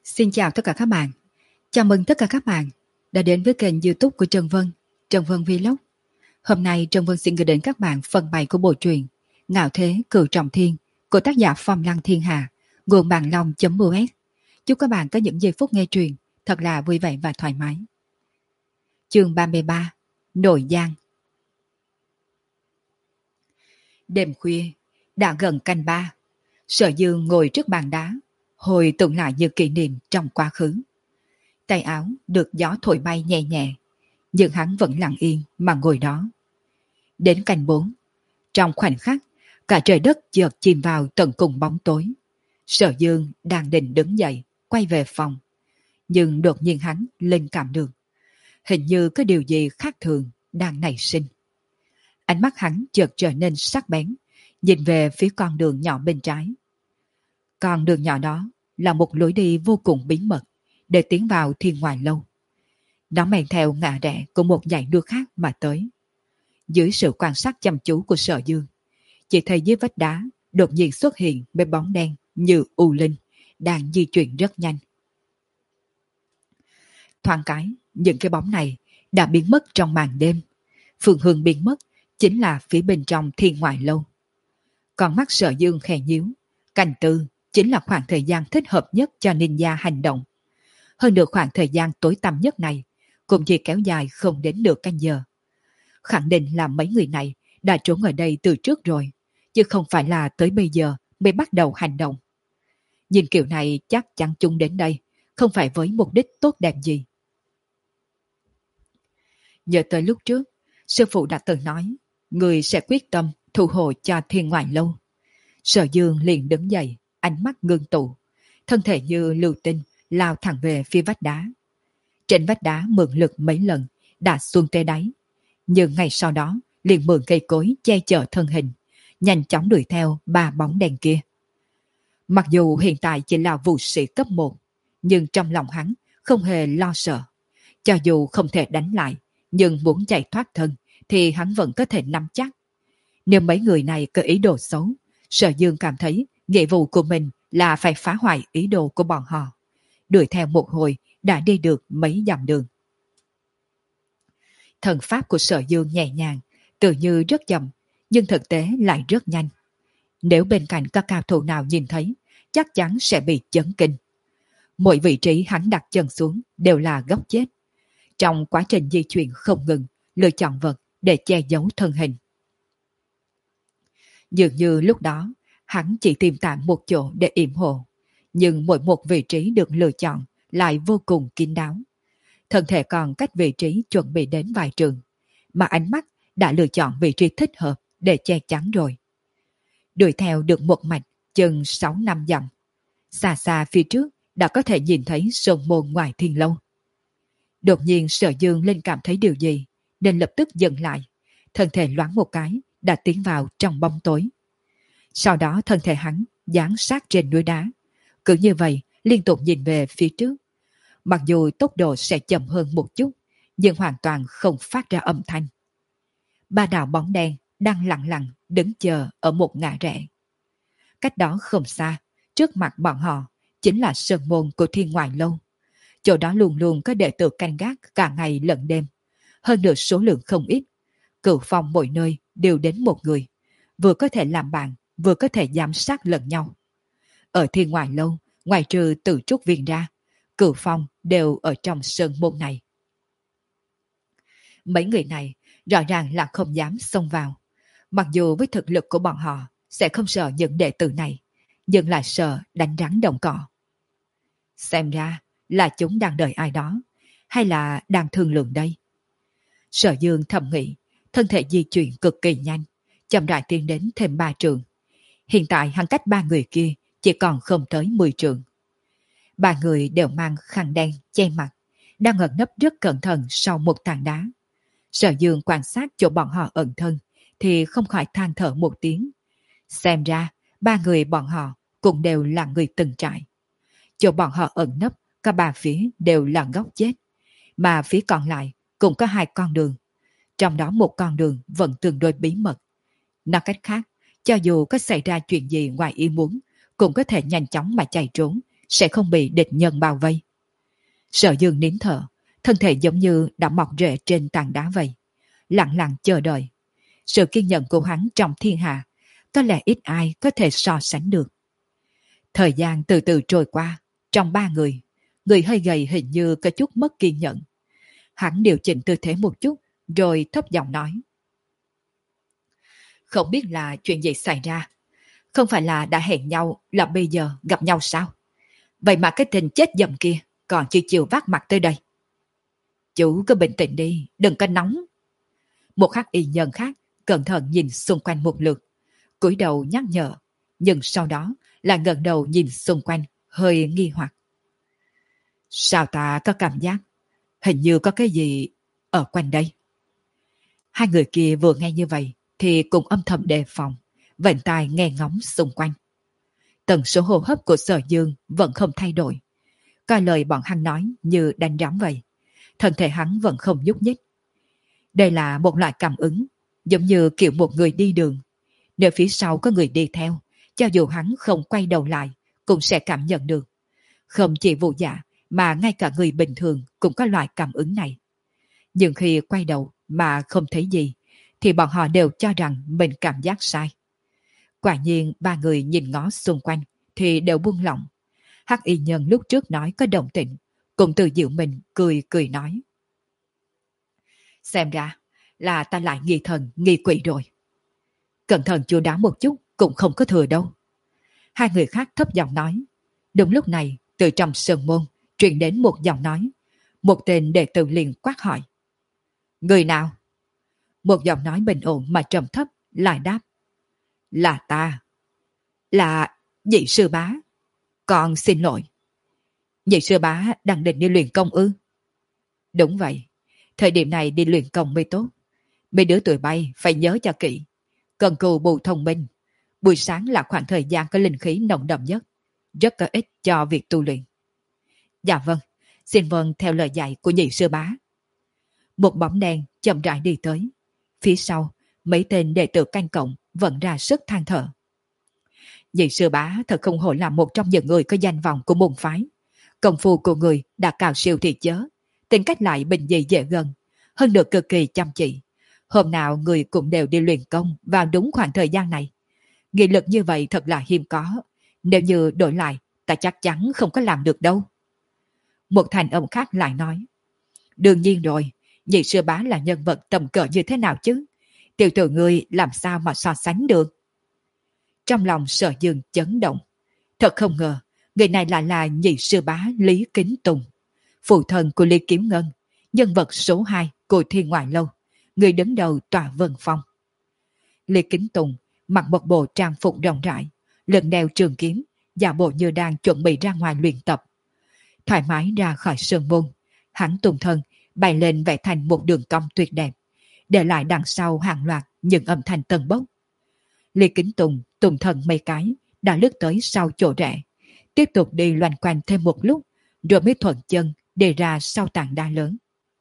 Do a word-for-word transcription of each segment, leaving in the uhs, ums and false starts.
Xin chào tất cả các bạn. Chào mừng tất cả các bạn đã đến với kênh YouTube của Trần Vân, Trần Vân Vlog. Hôm nay Trần Vân xin gửi đến các bạn phần bảy của bộ truyện Ngạo Thế Cửu Trọng Thiên của tác giả Phong Lăng Thiên Hà, nguồn bạn long.us. Chúc các bạn có những giây phút nghe truyện thật là vui vẻ và thoải mái. Chương ba mươi ba. Nội Giang. Đêm khuya, đã gần canh ba, Sở Dương ngồi trước bàn đá, hồi tưởng lại những kỷ niệm trong quá khứ. Tay áo được gió thổi bay nhẹ nhẹ, nhưng hắn vẫn lặng yên mà ngồi đó. Đến canh bốn, trong khoảnh khắc, cả trời đất chợt chìm vào tận cùng bóng tối. Sở Dương đang định đứng dậy, quay về phòng, nhưng đột nhiên hắn linh cảm được, hình như có điều gì khác thường đang nảy sinh. Ánh mắt hắn chợt trở nên sắc bén, nhìn về phía con đường nhỏ bên trái. Con đường nhỏ đó là một lối đi vô cùng bí mật để tiến vào Thiên Ngoại Lâu. Nó men theo ngã rẽ của một dãy núi khác mà tới. Dưới sự quan sát chăm chú của Sở Dương, chỉ thấy dưới vách đá đột nhiên xuất hiện mấy bóng đen như u linh đang di chuyển rất nhanh. Thoáng cái, những cái bóng này đã biến mất trong màn đêm. Phương hướng biến mất chính là phía bên trong Thiên Ngoại Lâu. Con mắt Sở Dương khẽ nhíu, canh tư chính là khoảng thời gian thích hợp nhất cho ninja hành động. Hơn được khoảng thời gian tối tăm nhất này cũng chỉ kéo dài không đến nửa canh giờ. Khẳng định là mấy người này đã trốn ở đây từ trước rồi, chứ không phải là tới bây giờ mới bắt đầu hành động. Nhìn kiểu này chắc chắn chúng đến đây không phải với mục đích tốt đẹp gì. Nhớ tới lúc trước, sư phụ đã từng nói người sẽ quyết tâm thu hồi cho Thiên Ngoại Lâu. Sở Dương liền đứng dậy, ánh mắt ngưng tụ, thân thể như lưu tinh lao thẳng về phía vách đá. Trên vách đá mượn lực mấy lần đã xuống tới đáy, nhưng ngay sau đó liền mượn cây cối che chở thân hình, nhanh chóng đuổi theo ba bóng đèn kia. Mặc dù hiện tại chỉ là vũ sĩ cấp một, nhưng trong lòng hắn không hề lo sợ. Cho dù không thể đánh lại, nhưng muốn chạy thoát thân thì hắn vẫn có thể nắm chắc. Nếu mấy người này có ý đồ xấu, Sở Dương cảm thấy nghĩa vụ của mình là phải phá hoại ý đồ của bọn họ. Đuổi theo một hồi đã đi được mấy dặm đường. Thần pháp của Sở Dương nhẹ nhàng, tự như rất chậm, nhưng thực tế lại rất nhanh. Nếu bên cạnh các cao thủ nào nhìn thấy, chắc chắn sẽ bị chấn kinh. Mỗi vị trí hắn đặt chân xuống đều là góc chết. Trong quá trình di chuyển không ngừng, lựa chọn vật để che giấu thân hình. Dường như lúc đó, hắn chỉ tìm tạm một chỗ để yểm hộ, nhưng mỗi một vị trí được lựa chọn lại vô cùng kín đáo. Thân thể còn cách vị trí chuẩn bị đến vài trường, mà ánh mắt đã lựa chọn vị trí thích hợp để che chắn rồi. Đuổi theo được một mạch chừng sáu năm dặm. Xa xa phía trước đã có thể nhìn thấy sơn môn ngoài Thiên Lâu. Đột nhiên Sở Dương lên cảm thấy điều gì, nên lập tức dừng lại. Thân thể loáng một cái đã tiến vào trong bóng tối. Sau đó thân thể hắn dán sát trên núi đá. Cứ như vậy liên tục nhìn về phía trước. Mặc dù tốc độ sẽ chậm hơn một chút, nhưng hoàn toàn không phát ra âm thanh. Ba đạo bóng đen đang lặng lặng đứng chờ ở một ngã rẽ. Cách đó không xa, trước mặt bọn họ chính là sơn môn của Thiên Ngoại Lâu. Chỗ đó luôn luôn có đệ tử canh gác cả ngày lẫn đêm. Hơn nữa số lượng không ít. Cửu phong mỗi nơi đều đến một người, vừa có thể làm bạn, vừa có thể giám sát lẫn nhau. Ở Thiên Ngoại Lâu, ngoài trừ Tử Trúc Viên ra, Cửu phong đều ở trong sơn môn này. Mấy người này rõ ràng là không dám xông vào. Mặc dù với thực lực của bọn họ sẽ không sợ những đệ tử này, nhưng lại sợ đánh rắn động cỏ. Xem ra là chúng đang đợi ai đó, hay là đang thương lượng đây. Sở Dương thầm nghĩ, thân thể di chuyển cực kỳ nhanh, chậm rãi tiến đến thêm ba trường. Hiện tại hắn cách ba người kia chỉ còn không tới mười trường. Ba người đều mang khăn đen che mặt, đang ẩn nấp rất cẩn thận sau một tảng đá. Sở Dương quan sát chỗ bọn họ ẩn thân thì không khỏi than thở một tiếng. Xem ra ba người bọn họ cũng đều là người từng trải. Chỗ bọn họ ẩn nấp cả ba phía đều là góc chết, mà phía còn lại cũng có hai con đường. Trong đó một con đường vẫn tương đối bí mật. Nói cách khác, cho dù có xảy ra chuyện gì ngoài ý muốn, cũng có thể nhanh chóng mà chạy trốn, sẽ không bị địch nhân bao vây. Sở Dương nín thở, thân thể giống như đã mọc rễ trên tảng đá vậy, lặng lặng chờ đợi. Sự kiên nhẫn của hắn trong thiên hạ, có lẽ ít ai có thể so sánh được. Thời gian từ từ trôi qua, trong ba người, người hơi gầy hình như có chút mất kiên nhẫn. Hắn điều chỉnh tư thế một chút, rồi thấp giọng nói. Không biết là chuyện gì xảy ra. Không phải là đã hẹn nhau là bây giờ gặp nhau sao? Vậy mà cái tình chết dầm kia còn chưa chịu vác mặt tới đây. Chú cứ bình tĩnh đi, đừng có nóng. Một hắc y nhân khác cẩn thận nhìn xung quanh một lượt, cúi đầu nhắc nhở, nhưng sau đó là ngẩng đầu nhìn xung quanh, hơi nghi hoặc. Sao ta có cảm giác hình như có cái gì ở quanh đây? Hai người kia vừa nghe như vậy thì cũng âm thầm đề phòng, vểnh tai nghe ngóng xung quanh. Tần số hô hấp của Sở Dương vẫn không thay đổi, coi lời bọn hắn nói như đánh rắm vậy. Thân thể hắn vẫn không nhúc nhích. Đây là một loại cảm ứng, giống như kiểu một người đi đường. Nếu phía sau có người đi theo, cho dù hắn không quay đầu lại, cũng sẽ cảm nhận được. Không chỉ Vũ Dạ, mà ngay cả người bình thường cũng có loại cảm ứng này. Nhưng khi quay đầu mà không thấy gì, thì bọn họ đều cho rằng mình cảm giác sai. Quả nhiên ba người nhìn ngó xung quanh thì đều buông lỏng. Hắc y nhân lúc trước nói có động tĩnh, cũng tự dịu mình cười cười nói. Xem ra là ta lại nghi thần nghi quỷ rồi. Cẩn thận chu đáo một chút cũng không có thừa đâu. Hai người khác thấp giọng nói. Đúng lúc này từ trong sơn môn truyền đến một giọng nói. Một tên đệ tử liền quát hỏi. Người nào? Một giọng nói bình ổn mà trầm thấp lại đáp. Là ta. Là Nhị sư bá. Con xin lỗi. Nhị sư bá đang định đi luyện công ư? Đúng vậy. Thời điểm này đi luyện công mới tốt. Mấy đứa tuổi bay phải nhớ cho kỹ. Cần cù bù thông minh. Buổi sáng là khoảng thời gian có linh khí nồng đậm nhất. Rất có ích cho việc tu luyện. Dạ vâng. Xin vâng theo lời dạy của nhị sư bá. Một bóng đen chậm rãi đi tới. Phía sau, mấy tên đệ tử canh cộng vẫn ra sức than thở. Nhị sư bá thật không hổ là một trong những người có danh vọng của môn phái. Công phu của người đã cao siêu thì chớ. Tính cách lại bình dị dễ gần. Hơn được cực kỳ chăm chỉ. Hôm nào người cũng đều đi luyện công vào đúng khoảng thời gian này. Nghị lực như vậy thật là hiếm có. Nếu như đổi lại, ta chắc chắn không có làm được đâu. Một thành âm khác lại nói. Đương nhiên rồi, nhị sư bá là nhân vật tầm cỡ như thế nào chứ? Tiểu tử ngươi làm sao mà so sánh được? Trong lòng Sở Dương chấn động. Thật không ngờ, người này lại là nhị sư bá Lý Kính Tùng, phụ thân của Lý Kiếm Ngân, nhân vật số hai của Thiên Ngoại Lâu, người đứng đầu tòa Vân Phong. Lý Kính Tùng mặc một bộ trang phục rộng rãi, lưng đeo trường kiếm, giả bộ như đang chuẩn bị ra ngoài luyện tập. Thoải mái ra khỏi sơn môn, hắn tung thân bay lên vẽ thành một đường cong tuyệt đẹp, để lại đằng sau hàng loạt những âm thanh tần bốc. Lý Kính Tùng tùng thần mấy cái đã lướt tới sau chỗ rẽ, tiếp tục đi loanh quanh thêm một lúc, rồi mới thuận chân để ra sau tảng đá lớn.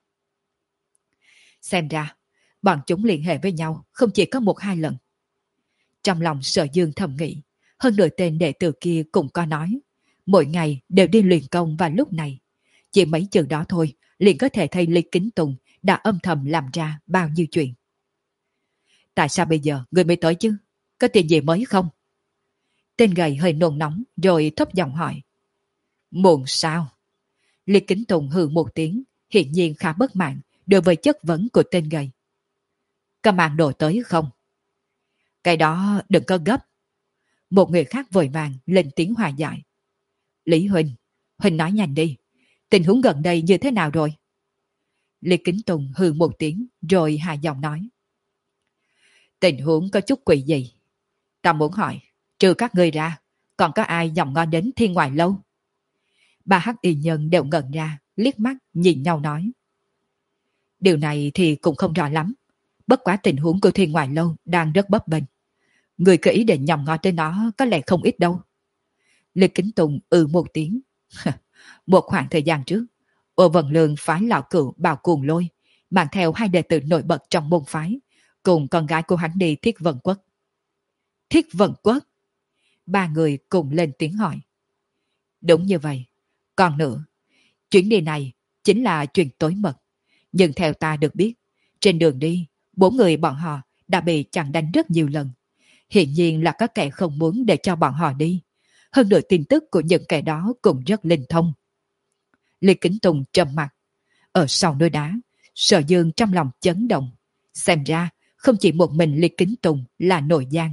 Xem ra, bọn chúng liên hệ với nhau không chỉ có một hai lần. Trong lòng Sở Dương thầm nghĩ, hơn nửa tên đệ tử kia cũng có nói, mỗi ngày đều đi luyện công vào lúc này. Chỉ mấy chừng đó thôi, liền có thể thấy Lý Kính Tùng đã âm thầm làm ra bao nhiêu chuyện. Tại sao bây giờ người mới tới chứ? Có tiền gì mới không? Tên gầy hơi nôn nóng rồi thấp giọng hỏi. Muộn sao? Lý Kính Tùng hừ một tiếng, hiển nhiên khá bất mãn đối với chất vấn của tên gầy. Có mang đồ tới không? Cái đó đừng có gấp. Một người khác vội vàng lên tiếng hòa giải. Lý Huynh, Huynh nói nhanh đi. Tình huống gần đây như thế nào rồi? Lý Kính Tùng hừ một tiếng rồi hạ giọng nói. Tình huống có chút quỷ gì? Ta muốn hỏi, trừ các ngươi ra, còn có ai dòng ngon đến Thiên Ngoại Lâu? Ba hắc y nhân đều ngẩn ra, liếc mắt nhìn nhau nói. Điều này thì cũng không rõ lắm. Bất quá tình huống của Thiên Ngoại Lâu đang rất bấp bênh. Người có ý định nhòm ngó tới nó có lẽ không ít đâu. Lý Kính Tùng ừ một tiếng. Một khoảng thời gian trước, Ô Vân Lương phái lão cửu Bào Cuồng Lôi, mang theo hai đệ tử nổi bật trong môn phái, cùng con gái của hắn đi Thiết Vận Quốc. Thiết Vận Quốc? Ba người cùng lên tiếng hỏi. Đúng như vậy. Còn nữa, chuyến đi này chính là chuyện tối mật. Nhưng theo ta được biết, trên đường đi, bốn người bọn họ đã bị chặn đánh rất nhiều lần. Hiện nhiên là có kẻ không muốn để cho bọn họ đi. Hơn nữa tin tức của những kẻ đó cũng rất linh thông. Lý Kính Tùng trầm mặt. Ở sau núi đá, Sở Dương trong lòng chấn động. Xem ra, không chỉ một mình Lý Kính Tùng là nội gian.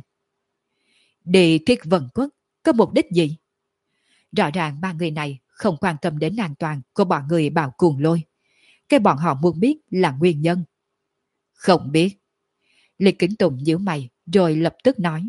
Đi Thiết Vân Quốc, có mục đích gì? Rõ ràng ba người này không quan tâm đến an toàn của bọn người bảo cuồng lôi. Cái bọn họ muốn biết là nguyên nhân. Không biết. Lý Kính Tùng nhíu mày rồi lập tức nói.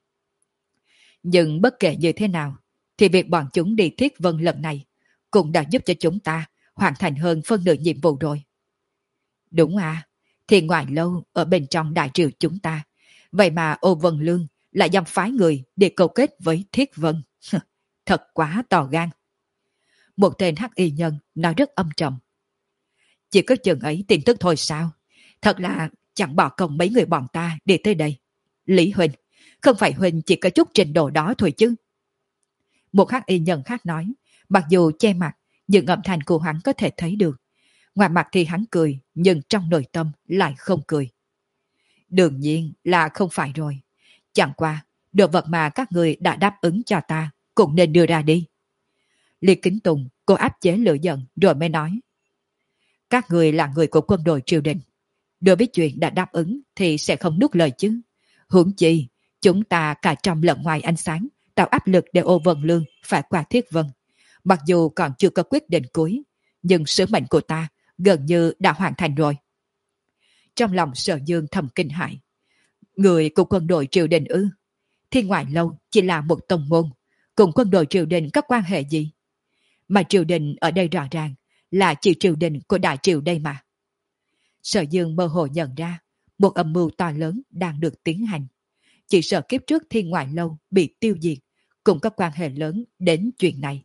Nhưng bất kể như thế nào, thì việc bọn chúng đi Thiết Vân lần này cũng đã giúp cho chúng ta hoàn thành hơn phân nửa nhiệm vụ rồi. Đúng à, thì ngoài lâu ở bên trong đại triều chúng ta, vậy mà Ô Vân Lương lại dám phái người để câu kết với Thiết Vân. Thật quá to gan. Một tên hắc y nhân nói rất âm trầm. Chỉ có chừng ấy tin tức thôi sao? Thật là chẳng bỏ công mấy người bọn ta để tới đây. Lý Huỳnh, không phải Huỳnh chỉ có chút trình độ đó thôi chứ. Một hắc y nhân khác nói, mặc dù che mặt, nhưng âm thanh của hắn có thể thấy được. Ngoài mặt thì hắn cười, nhưng trong nội tâm lại không cười. Đương nhiên là không phải rồi. Chẳng qua, đồ vật mà các người đã đáp ứng cho ta cũng nên đưa ra đi. Liệt Kính Tùng, cô áp chế lửa giận rồi mới nói. Các người là người của quân đội triều đình. Đối với chuyện đã đáp ứng thì sẽ không nuốt lời chứ. Huống chi, chúng ta cả trong lẫn ngoài ánh sáng tạo áp lực để Ô Vân Lương phải qua Thiết Vân. Mặc dù còn chưa có quyết định cuối, nhưng sứ mệnh của ta gần như đã hoàn thành rồi. Trong lòng Sở Dương thầm kinh hãi. Người của quân đội triều đình ư? Thiên Ngoại Lâu chỉ là một tông môn, cùng quân đội triều đình có quan hệ gì? Mà triều đình ở đây rõ ràng là chỉ triều đình của đại triều đây mà. Sở Dương mơ hồ nhận ra một âm mưu to lớn đang được tiến hành. Chỉ sợ kiếp trước Thiên Ngoại Lâu bị tiêu diệt cũng có quan hệ lớn đến chuyện này.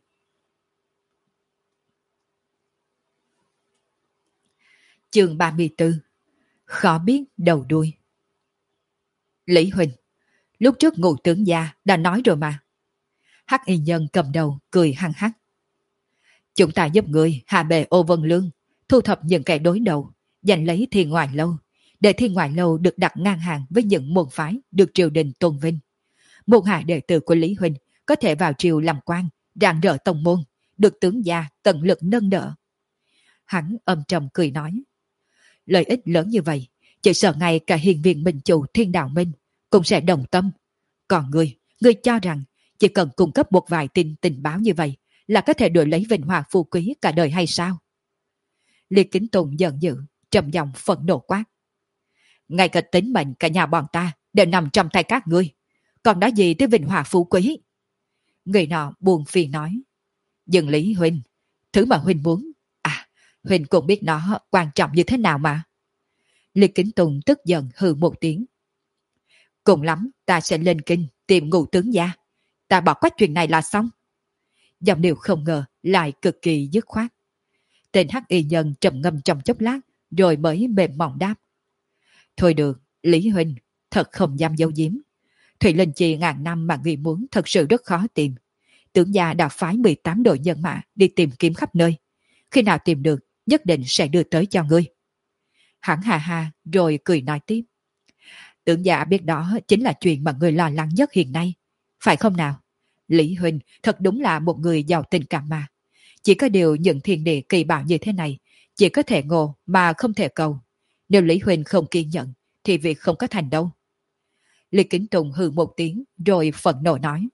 Chương ba mươi tư. Khó biết đầu đuôi. Lý Huỳnh, lúc trước Ngũ tướng gia đã nói rồi mà. Hắc y nhân cầm đầu cười hăng hắc. Chúng ta giúp người hạ bệ Ô Vân Lương, thu thập những kẻ đối đầu, giành lấy Thiên Ngoại Lâu, để Thiên Ngoại Lâu được đặt ngang hàng với những môn phái được triều đình tôn vinh. Môn hạ đệ tử của Lý Huỳnh có thể vào triều làm quan, rạng rỡ tông môn, được tướng gia tận lực nâng đỡ. Hắn âm trầm cười nói. Lợi ích lớn như vậy, chỉ sợ ngay cả hiền viên minh chủ Thiên Đạo Minh cũng sẽ đồng tâm. Còn ngươi, ngươi cho rằng chỉ cần cung cấp một vài tin tình báo như vậy là có thể đổi lấy vinh hoa phú quý cả đời hay sao? Liệt Kính Tùng giận dữ, trầm giọng phẫn nộ quát. Ngay cả tính mệnh cả nhà bọn ta đều nằm trong tay các ngươi, còn nói gì tới vinh hoa phú quý? Người nọ buồn phiền nói. Nhưng Lý Huynh, thứ mà Huynh muốn, à, Huynh cũng biết nó quan trọng như thế nào mà. Liệt Kính Tùng tức giận hừ một tiếng. Cùng lắm ta sẽ lên kinh tìm Ngũ tướng gia, ta bỏ quách chuyện này là xong. Dòng điều không ngờ lại cực kỳ dứt khoát. Tên hắc y nhân trầm ngâm trong chốc lát rồi mới mềm mỏng đáp. Thôi được, Lý Huynh, thật không dám giấu giếm. Thủy Linh Chi ngàn năm mà người muốn thật sự rất khó tìm. Tướng gia đã phái mười tám đội nhân mã đi tìm kiếm khắp nơi. Khi nào tìm được, nhất định sẽ đưa tới cho ngươi. Hắn hà hà rồi cười nói tiếp. Tướng gia biết đó chính là chuyện mà người lo lắng nhất hiện nay. Phải không nào? Lý Huynh thật đúng là một người giàu tình cảm mà. Chỉ có điều những thiên địa kỳ bảo như thế này, chỉ có thể ngộ mà không thể cầu. Nếu Lý Huynh không kiên nhẫn, thì việc không có thành đâu. Lý Kính Tùng hừ một tiếng rồi phẫn nộ nói.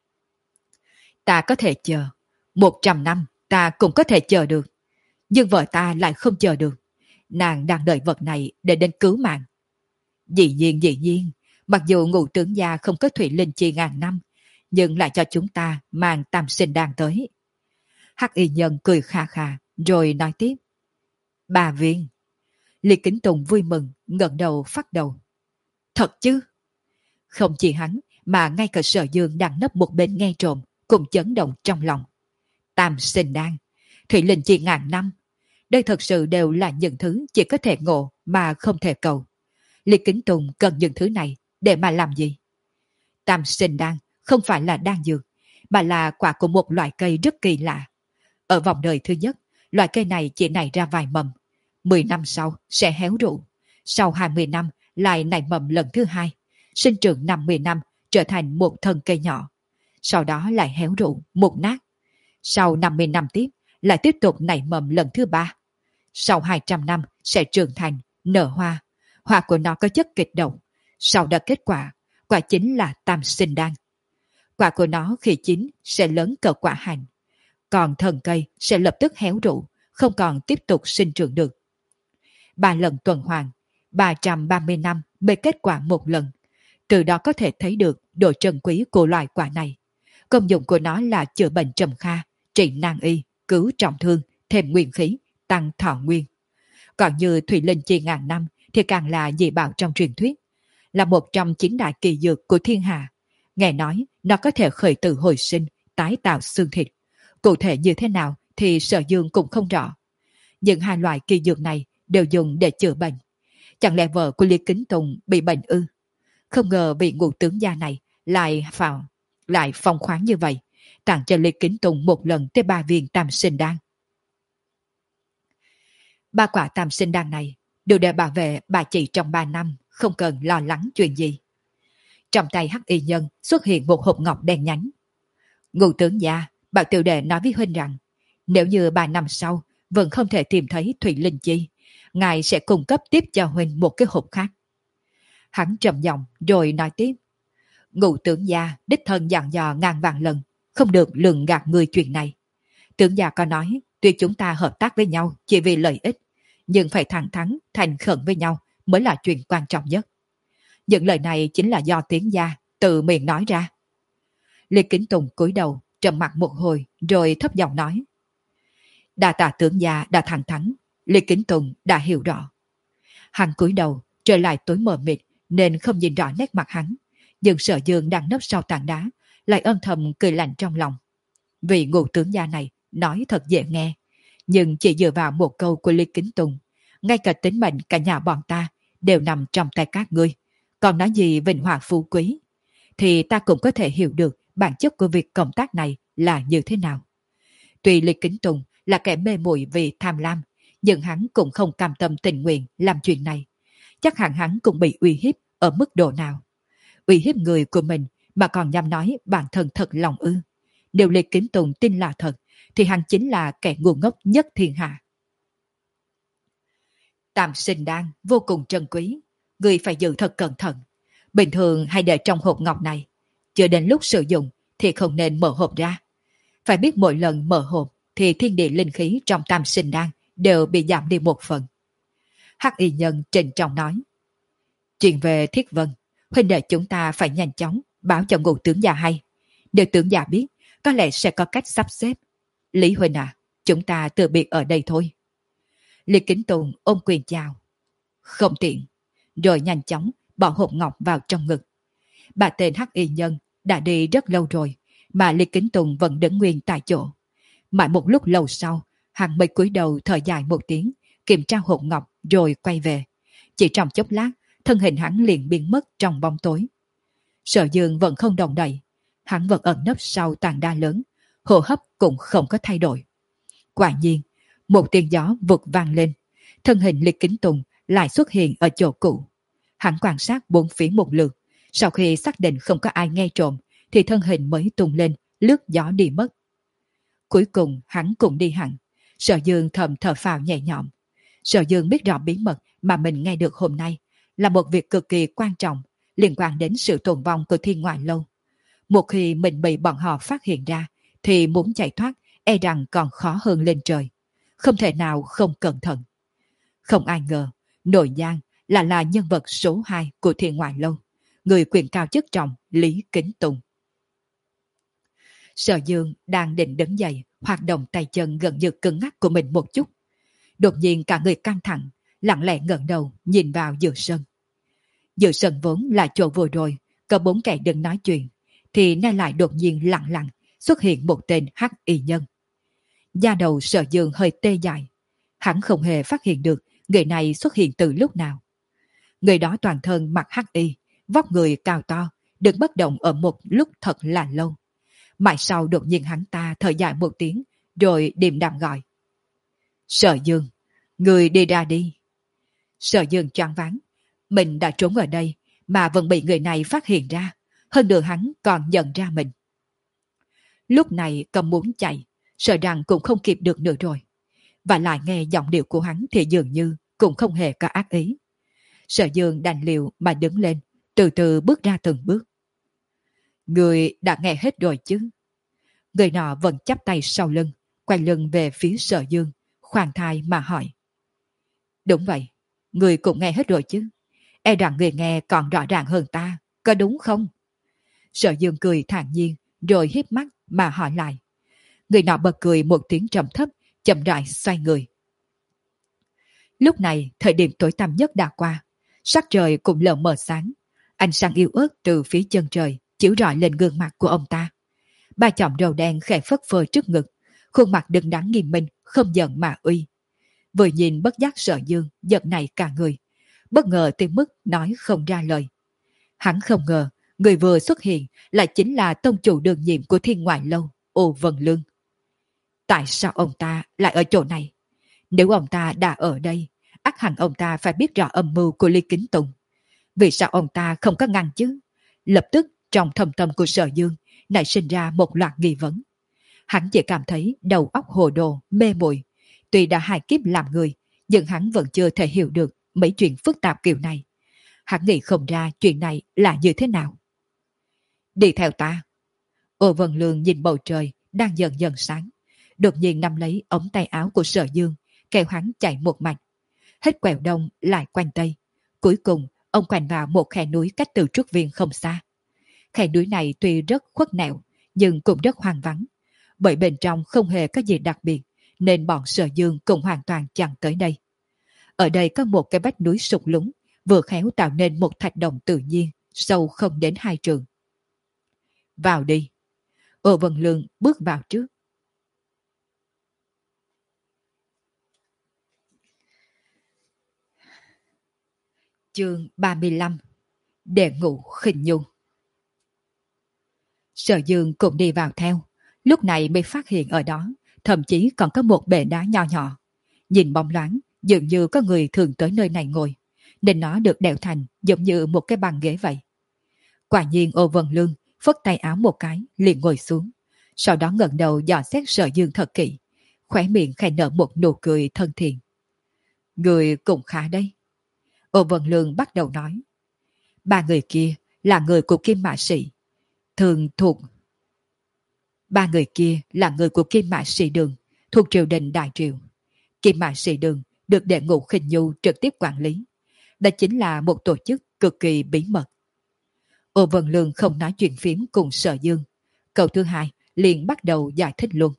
Ta có thể chờ. Một trăm năm ta cũng có thể chờ được. Nhưng vợ ta lại không chờ được. Nàng đang đợi vật này để đến cứu mạng. Dĩ nhiên dĩ nhiên, mặc dù Ngũ tướng gia không có Thủy Linh Chi ngàn năm, nhưng lại cho chúng ta mang tam sinh đàn tới. Hắc y nhân cười kha kha rồi nói tiếp. Bà viên. Lý Kính Tùng vui mừng ngẩng đầu phát đầu. Thật chứ? Không chỉ hắn mà ngay cả Sở Dương đang nấp một bên nghe trộm cũng chấn động trong lòng. Tam sinh đan, Thủy Linh Chi ngàn năm, đây thật sự đều là những thứ chỉ có thể ngộ mà không thể cầu. Lý Kính Tùng cần những thứ này để mà làm gì? Tam sinh đan không phải là đan dược, mà là quả của một loại cây rất kỳ lạ. Ở vòng đời thứ nhất, loại cây này chỉ nảy ra vài mầm. Mười năm sau sẽ héo rũ. Sau hai mươi năm lại nảy mầm lần thứ hai. Sinh trưởng năm mươi năm trở thành một thân cây nhỏ. Sau đó lại héo rũ, mục nát. Sau năm mươi năm tiếp lại tiếp tục nảy mầm lần thứ ba. Sau hai trăm năm sẽ trưởng thành, nở hoa. Hoa của nó có chất kịch độc. Sau đó kết quả, quả chính là tam sinh đan. Quả của nó khi chín sẽ lớn cỡ quả hành. Còn thân cây sẽ lập tức héo rũ, không còn tiếp tục sinh trưởng được. Ba lần tuần hoàn, ba trăm ba mươi năm mới kết quả một lần. Từ đó có thể thấy được độ trân quý của loại quả này. Công dụng của nó là chữa bệnh trầm kha, trị nan y, cứu trọng thương, thêm nguyên khí, tăng thọ nguyên. Còn như thủy linh chi ngàn năm thì càng là dị bảo trong truyền thuyết. Là một trong chín đại kỳ dược của thiên hạ. Nghe nói nó có thể khởi tử hồi sinh, tái tạo xương thịt. Cụ thể như thế nào thì Sở Dương cũng không rõ. Nhưng hai loại kỳ dược này đều dùng để chữa bệnh. Chẳng lẽ vợ của Lý Kính Tùng bị bệnh ư? Không ngờ vị ngũ tướng gia này lại phào, lại phong khoáng như vậy, tặng cho Lý Kính Tùng một lần tới ba viên tam sinh đan. Ba quả tam sinh đan này đều để bảo vệ bà chị trong ba năm, không cần lo lắng chuyện gì. Trong tay Hắc Y Nhân xuất hiện một hộp ngọc đen nhánh. Ngũ tướng gia, bảo tiểu đệ nói với huynh rằng, nếu như ba năm sau vẫn không thể tìm thấy Thủy Linh Chi, ngài sẽ cung cấp tiếp cho huynh một cái hộp khác. Hắn trầm giọng rồi nói tiếp. Ngũ tướng gia đích thân dặn dò ngàn vạn lần, không được lường gạt người chuyện này. Tướng gia có nói, tuy chúng ta hợp tác với nhau chỉ vì lợi ích, nhưng phải thẳng thắn, thành khẩn với nhau mới là chuyện quan trọng nhất. Những lời này chính là do tướng gia tự miệng nói ra. Lý Kính Tùng cúi đầu, trầm mặt một hồi, rồi thấp giọng nói. Đa tạ tướng gia đã thẳng thắn, Lý Kính Tùng đã hiểu rõ. Hắn cúi đầu, trở lại tối mờ mịt, nên không nhìn rõ nét mặt hắn. Nhưng Sở Dương đang nấp sau tảng đá, lại âm thầm cười lạnh trong lòng. Vì ngũ tướng gia này nói thật dễ nghe, nhưng chỉ dựa vào một câu của Lý Kính Tùng, ngay cả tính mệnh cả nhà bọn ta đều nằm trong tay các ngươi. Còn nói gì vinh hoa phú quý, thì ta cũng có thể hiểu được bản chất của việc công tác này là như thế nào. Tuy Lý Kính Tùng là kẻ mê muội vì tham lam, nhưng hắn cũng không cam tâm tình nguyện làm chuyện này. Chắc hẳn hắn cũng bị uy hiếp ở mức độ nào. Uy hiếp người của mình mà còn dám nói bản thân thật lòng ư? Nếu Lý Kính Tùng tin là thật, thì hắn chính là kẻ ngu ngốc nhất thiên hạ. Tam sinh đan vô cùng trân quý, người phải giữ thật cẩn thận. Bình thường hay để trong hộp ngọc này, chưa đến lúc sử dụng thì không nên mở hộp ra. Phải biết mỗi lần mở hộp thì thiên địa linh khí trong tam sinh đan đều bị giảm đi một phần. Hắc Y Nhân trịnh trọng nói. Chuyện về Thiết Vân, huynh đệ chúng ta phải nhanh chóng báo cho ngũ tướng già hay. Nếu tướng già biết, có lẽ sẽ có cách sắp xếp. Lý huynh à, chúng ta từ biệt ở đây thôi. Lý Kính Tùng ôm quyền chào. Không tiện. Rồi nhanh chóng bỏ hộp ngọc vào trong ngực. Bà tên Hắc Y Nhân đã đi rất lâu rồi, mà Lý Kính Tùng vẫn đứng nguyên tại chỗ. Mãi một lúc lâu sau, hắn mới cúi đầu thở dài một tiếng, kiểm tra hộp ngọc rồi quay về. Chỉ trong chốc lát, thân hình hắn liền biến mất trong bóng tối. Sở Dương vẫn không động đậy, hắn vẫn ẩn nấp sau tảng đá lớn, hô hấp cũng không có thay đổi. Quả nhiên, một tiếng gió vụt vang lên, thân hình Lý Kính Tùng lại xuất hiện ở chỗ cũ. Hắn quan sát bốn phía một lượt, sau khi xác định không có ai nghe trộm, thì thân hình mới tung lên, lướt gió đi mất. Cuối cùng hắn cũng đi hẳn. Sở Dương thầm thở phào nhẹ nhõm. Sở Dương biết rõ bí mật mà mình nghe được hôm nay là một việc cực kỳ quan trọng, liên quan đến sự tồn vong của Thiên Ngoại Lâu. Một khi mình bị bọn họ phát hiện ra, thì muốn chạy thoát e rằng còn khó hơn lên trời. Không thể nào không cẩn thận. Không ai ngờ, Nội Giang là là nhân vật số hai của Thiên Ngoại Lâu, người quyền cao chức trọng Lý Kính Tùng. Sở Dương đang định đứng dậy, hoạt động tay chân gần như cứng ngắc của mình một chút. Đột nhiên cả người căng thẳng, lặng lẽ ngẩng đầu nhìn vào giữa sân. Giữa sân vốn là chỗ vừa rồi có bốn kẻ đứng nói chuyện, thì nay lại đột nhiên lặng lặng xuất hiện một tên Hắc Y Nhân. Da đầu Sở Dương hơi tê dại. Hắn không hề phát hiện được người này xuất hiện từ lúc nào. Người đó toàn thân mặc hắc y, vóc người cao to, đứng bất động ở một lúc thật là lâu. Mãi sau đột nhiên hắn ta thở dài một tiếng, rồi điềm đạm gọi. Sở Dương, người đi ra đi. Sở Dương choáng váng. Mình đã trốn ở đây, mà vẫn bị người này phát hiện ra. Hơn nữa hắn còn nhận ra mình. Lúc này cầm muốn chạy, sợ rằng cũng không kịp được nữa rồi. Và lại nghe giọng điệu của hắn thì dường như cũng không hề có ác ý. Sở Dương đành liều mà đứng lên, từ từ bước ra từng bước. Người đã nghe hết rồi chứ? Người nọ vẫn chắp tay sau lưng, quay lưng về phía Sở Dương, khoan thai mà hỏi. Đúng vậy, người cũng nghe hết rồi chứ? E rằng người nghe còn rõ ràng hơn ta, có đúng không? Sở Dương cười thản nhiên, rồi híp mắt mà hỏi lại. Người nọ bật cười một tiếng trầm thấp, chậm rãi xoay người. Lúc này, thời điểm tối tăm nhất đã qua, sắc trời cũng lờ mờ sáng. Ánh sáng yếu ớt từ phía chân trời chiếu rọi lên gương mặt của ông ta. Ba chòm râu đen khẽ phất phơ trước ngực, khuôn mặt đứng đắn nghiêm minh, không giận mà uy. Vừa nhìn bất giác Sở Dương giật nảy cả người, bất ngờ tới mức nói không ra lời. Hắn không ngờ người vừa xuất hiện lại chính là tông chủ đương nhiệm của Thiên Ngoại Lâu, Ô Vân Lương. Tại sao ông ta lại ở chỗ này? Nếu ông ta đã ở đây, ắt hẳn ông ta phải biết rõ âm mưu của Lý Kính Tùng. Vì sao ông ta không có ngăn chứ? Lập tức trong thâm tâm của Sở Dương nảy sinh ra một loạt nghi vấn. Hắn chỉ cảm thấy đầu óc hồ đồ, mê muội. Tuy đã hai kiếp làm người, nhưng hắn vẫn chưa thể hiểu được mấy chuyện phức tạp kiểu này. Hắn nghĩ không ra chuyện này là như thế nào. Đi theo ta. Ô Vân Lương nhìn bầu trời đang dần dần sáng, đột nhiên nắm lấy ống tay áo của Sở Dương, kéo hắn chạy một mạch. Hết quẹo đông lại quanh tây. Cuối cùng, ông quanh vào một khe núi cách từ Trúc Viên không xa. Khe núi này tuy rất khuất nẻo, nhưng cũng rất hoang vắng. Bởi bên trong không hề có gì đặc biệt, nên bọn Sở Dương cũng hoàn toàn chẳng tới đây. Ở đây có một cái vách núi sụt lún, vừa khéo tạo nên một thạch động tự nhiên, sâu không đến hai trượng. Vào đi. Ô Vân Lương bước vào trước. Chương ba mươi lăm. Đệ ngũ khinh nhung. Sở Dương cũng đi vào theo, lúc này mới phát hiện ở đó, thậm chí còn có một bệ đá nho nhỏ. Nhìn bóng loáng, dường như có người thường tới nơi này ngồi, nên nó được đẽo thành giống như một cái băng ghế vậy. Quả nhiên Ô Vân Lương phất tay áo một cái, liền ngồi xuống, sau đó ngẩng đầu dò xét Sở Dương thật kỹ, khóe miệng khẽ nở một nụ cười thân thiện. Người cũng khá đấy. Ô Vân Lương bắt đầu nói. Ba người kia là người của Kim Mã Sĩ, thường thuộc. Ba người kia là người của Kim Mã Sĩ Đường, thuộc triều đình Đại Triều. Kim Mã Sĩ Đường được đệ ngũ khinh nhu trực tiếp quản lý. Đó chính là một tổ chức cực kỳ bí mật. Ô Vân Lương không nói chuyện phím cùng Sở Dương. Câu thứ hai liền bắt đầu giải thích luôn.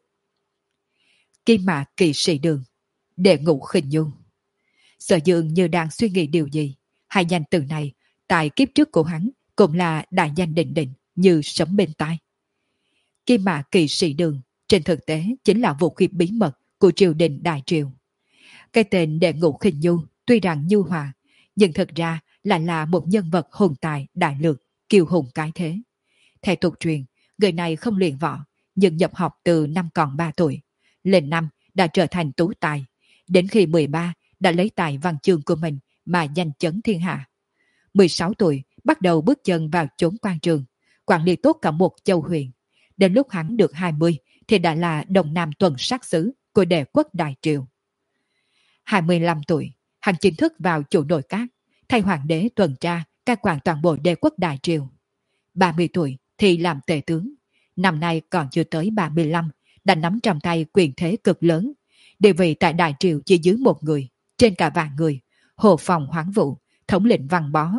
Kim Mã Kỵ Sĩ Đường, đệ ngũ khinh nhu. Sở Dương như đang suy nghĩ điều gì. Hai danh từ này tại kiếp trước của hắn cũng là đại danh định định như sấm bên tai. Kim Mã Kỵ Sĩ Đường trên thực tế chính là vũ khí bí mật của triều đình Đại Triều. Cái tên đệ ngũ khinh nhu tuy rằng nhu hòa, nhưng thực ra lại là một nhân vật hùng tài đại lược, kiêu hùng cái thế. Theo tục truyền, người này không luyện võ, nhưng nhập học từ năm còn ba tuổi. Lên năm đã trở thành tú tài. Đến khi mười ba đã lấy tài văn chương của mình mà danh chấn thiên hạ. mười sáu tuổi bắt đầu bước chân vào chốn quan trường, quản lý tốt cả một châu huyện. Đến lúc hắn được hai mươi thì đã là Đông Nam tuần sát sứ của đệ quốc Đại Triều. hai mươi lăm tuổi, hắn chính thức vào chủ nội các, thay hoàng đế tuần tra các quan toàn bộ đệ quốc Đại Triều. ba mươi tuổi thì làm tể tướng. Năm nay còn chưa tới ba mươi lăm, đã nắm trong tay quyền thế cực lớn. Địa vị tại Đại Triều chỉ dưới một người, trên cả vạn người, Hồ Phòng Hoáng Vũ, thống lĩnh văn bó.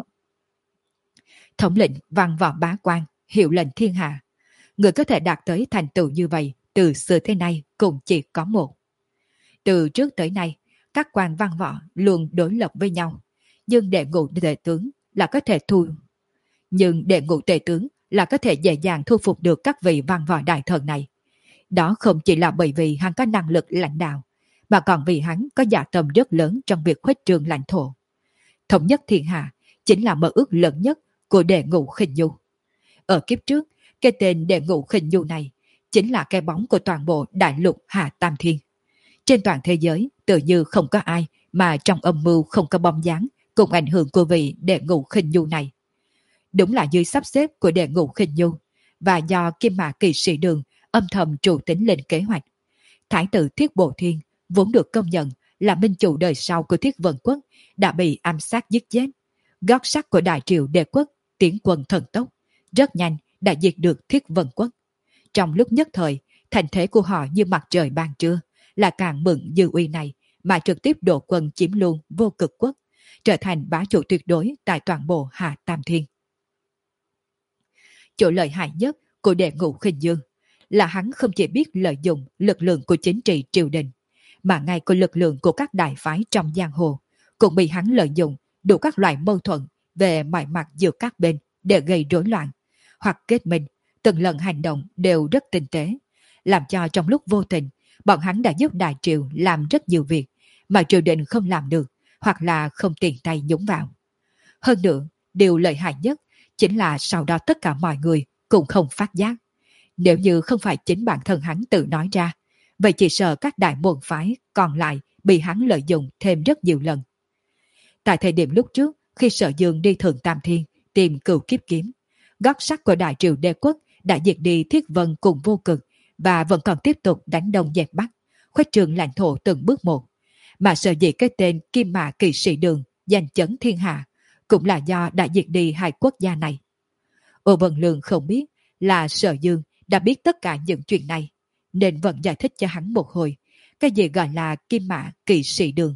Thống lĩnh văn võ bá quan, hiệu lệnh thiên hạ. Người có thể đạt tới thành tựu như vậy từ xưa tới nay cũng chỉ có một. Từ trước tới nay, các quan văn võ luôn đối lập với nhau, nhưng đệ ngũ tể tướng là có thể thu nhưng đệ ngũ tể tướng là có thể dễ dàng thu phục được các vị văn võ đại thần này. Đó không chỉ là bởi vì hắn có năng lực lãnh đạo, mà còn vì hắn có dạ tâm rất lớn trong việc khuếch trương lãnh thổ. Thống nhất thiên hạ chính là mơ ước lớn nhất của đệ ngũ khinh nhu. Ở kiếp trước, Cái tên Đệ Ngũ Khinh Nhu này chính là cái bóng của toàn bộ đại lục Hà Tam Thiên. Trên toàn thế giới, tự như không có ai mà trong âm mưu không có bóng dáng cùng ảnh hưởng của vị Đệ Ngũ Khinh Nhu này. Đúng là dưới sắp xếp của Đệ Ngũ Khinh Nhu và do Kim Mã Kỵ Sĩ Đường âm thầm chủ tính lên kế hoạch. Thái tử Thiết Bộ Thiên vốn được công nhận là minh chủ đời sau của Thiết Vân Quốc đã bị ám sát giết chết. Gót sắt của Đại Triều Đệ Quốc tiến quân thần tốc, rất nhanh đã diệt được Thiết Vân Quốc. Trong lúc nhất thời, thành thế của họ như mặt trời ban trưa, là càng mượn dư uy này mà trực tiếp đổ quân chiếm luôn Vô Cực Quốc, trở thành bá chủ tuyệt đối tại toàn bộ Hà Tam Thiên. Chỗ lợi hại nhất của Đệ Ngũ Khinh Dương là hắn không chỉ biết lợi dụng lực lượng của chính trị triều đình, mà ngay của lực lượng của các đại phái trong giang hồ cũng bị hắn lợi dụng đủ các loại mâu thuẫn về mọi mặt giữa các bên để gây rối loạn, hoặc kết minh. Từng lần hành động đều rất tinh tế, làm cho trong lúc vô tình bọn hắn đã giúp Đại Triều làm rất nhiều việc mà triều đình không làm được, hoặc là không tiện tay nhúng vào. Hơn nữa, điều lợi hại nhất chính là sau đó tất cả mọi người cũng không phát giác. Nếu như không phải chính bản thân hắn tự nói ra, vậy chỉ sợ các đại môn phái còn lại bị hắn lợi dụng thêm rất nhiều lần. Tại thời điểm lúc trước, khi Sở Dương đi Thượng Tam Thiên tìm Cửu Kiếp Kiếm, gót sắt của Đại Triều Đế Quốc đã diệt đi Thiết Vân cùng Vô Cực và vẫn còn tiếp tục đánh đông dẹp bắc, khuếch trương lãnh thổ từng bước một. Mà sở dĩ cái tên Kim Mã Kỵ Sĩ Đường giành chấn thiên hạ cũng là do đã diệt đi hai quốc gia này. Ô Vân Lương không biết là Sở Dương đã biết tất cả những chuyện này, nên vẫn giải thích cho hắn một hồi cái gì gọi là Kim Mã Kỵ Sĩ Đường.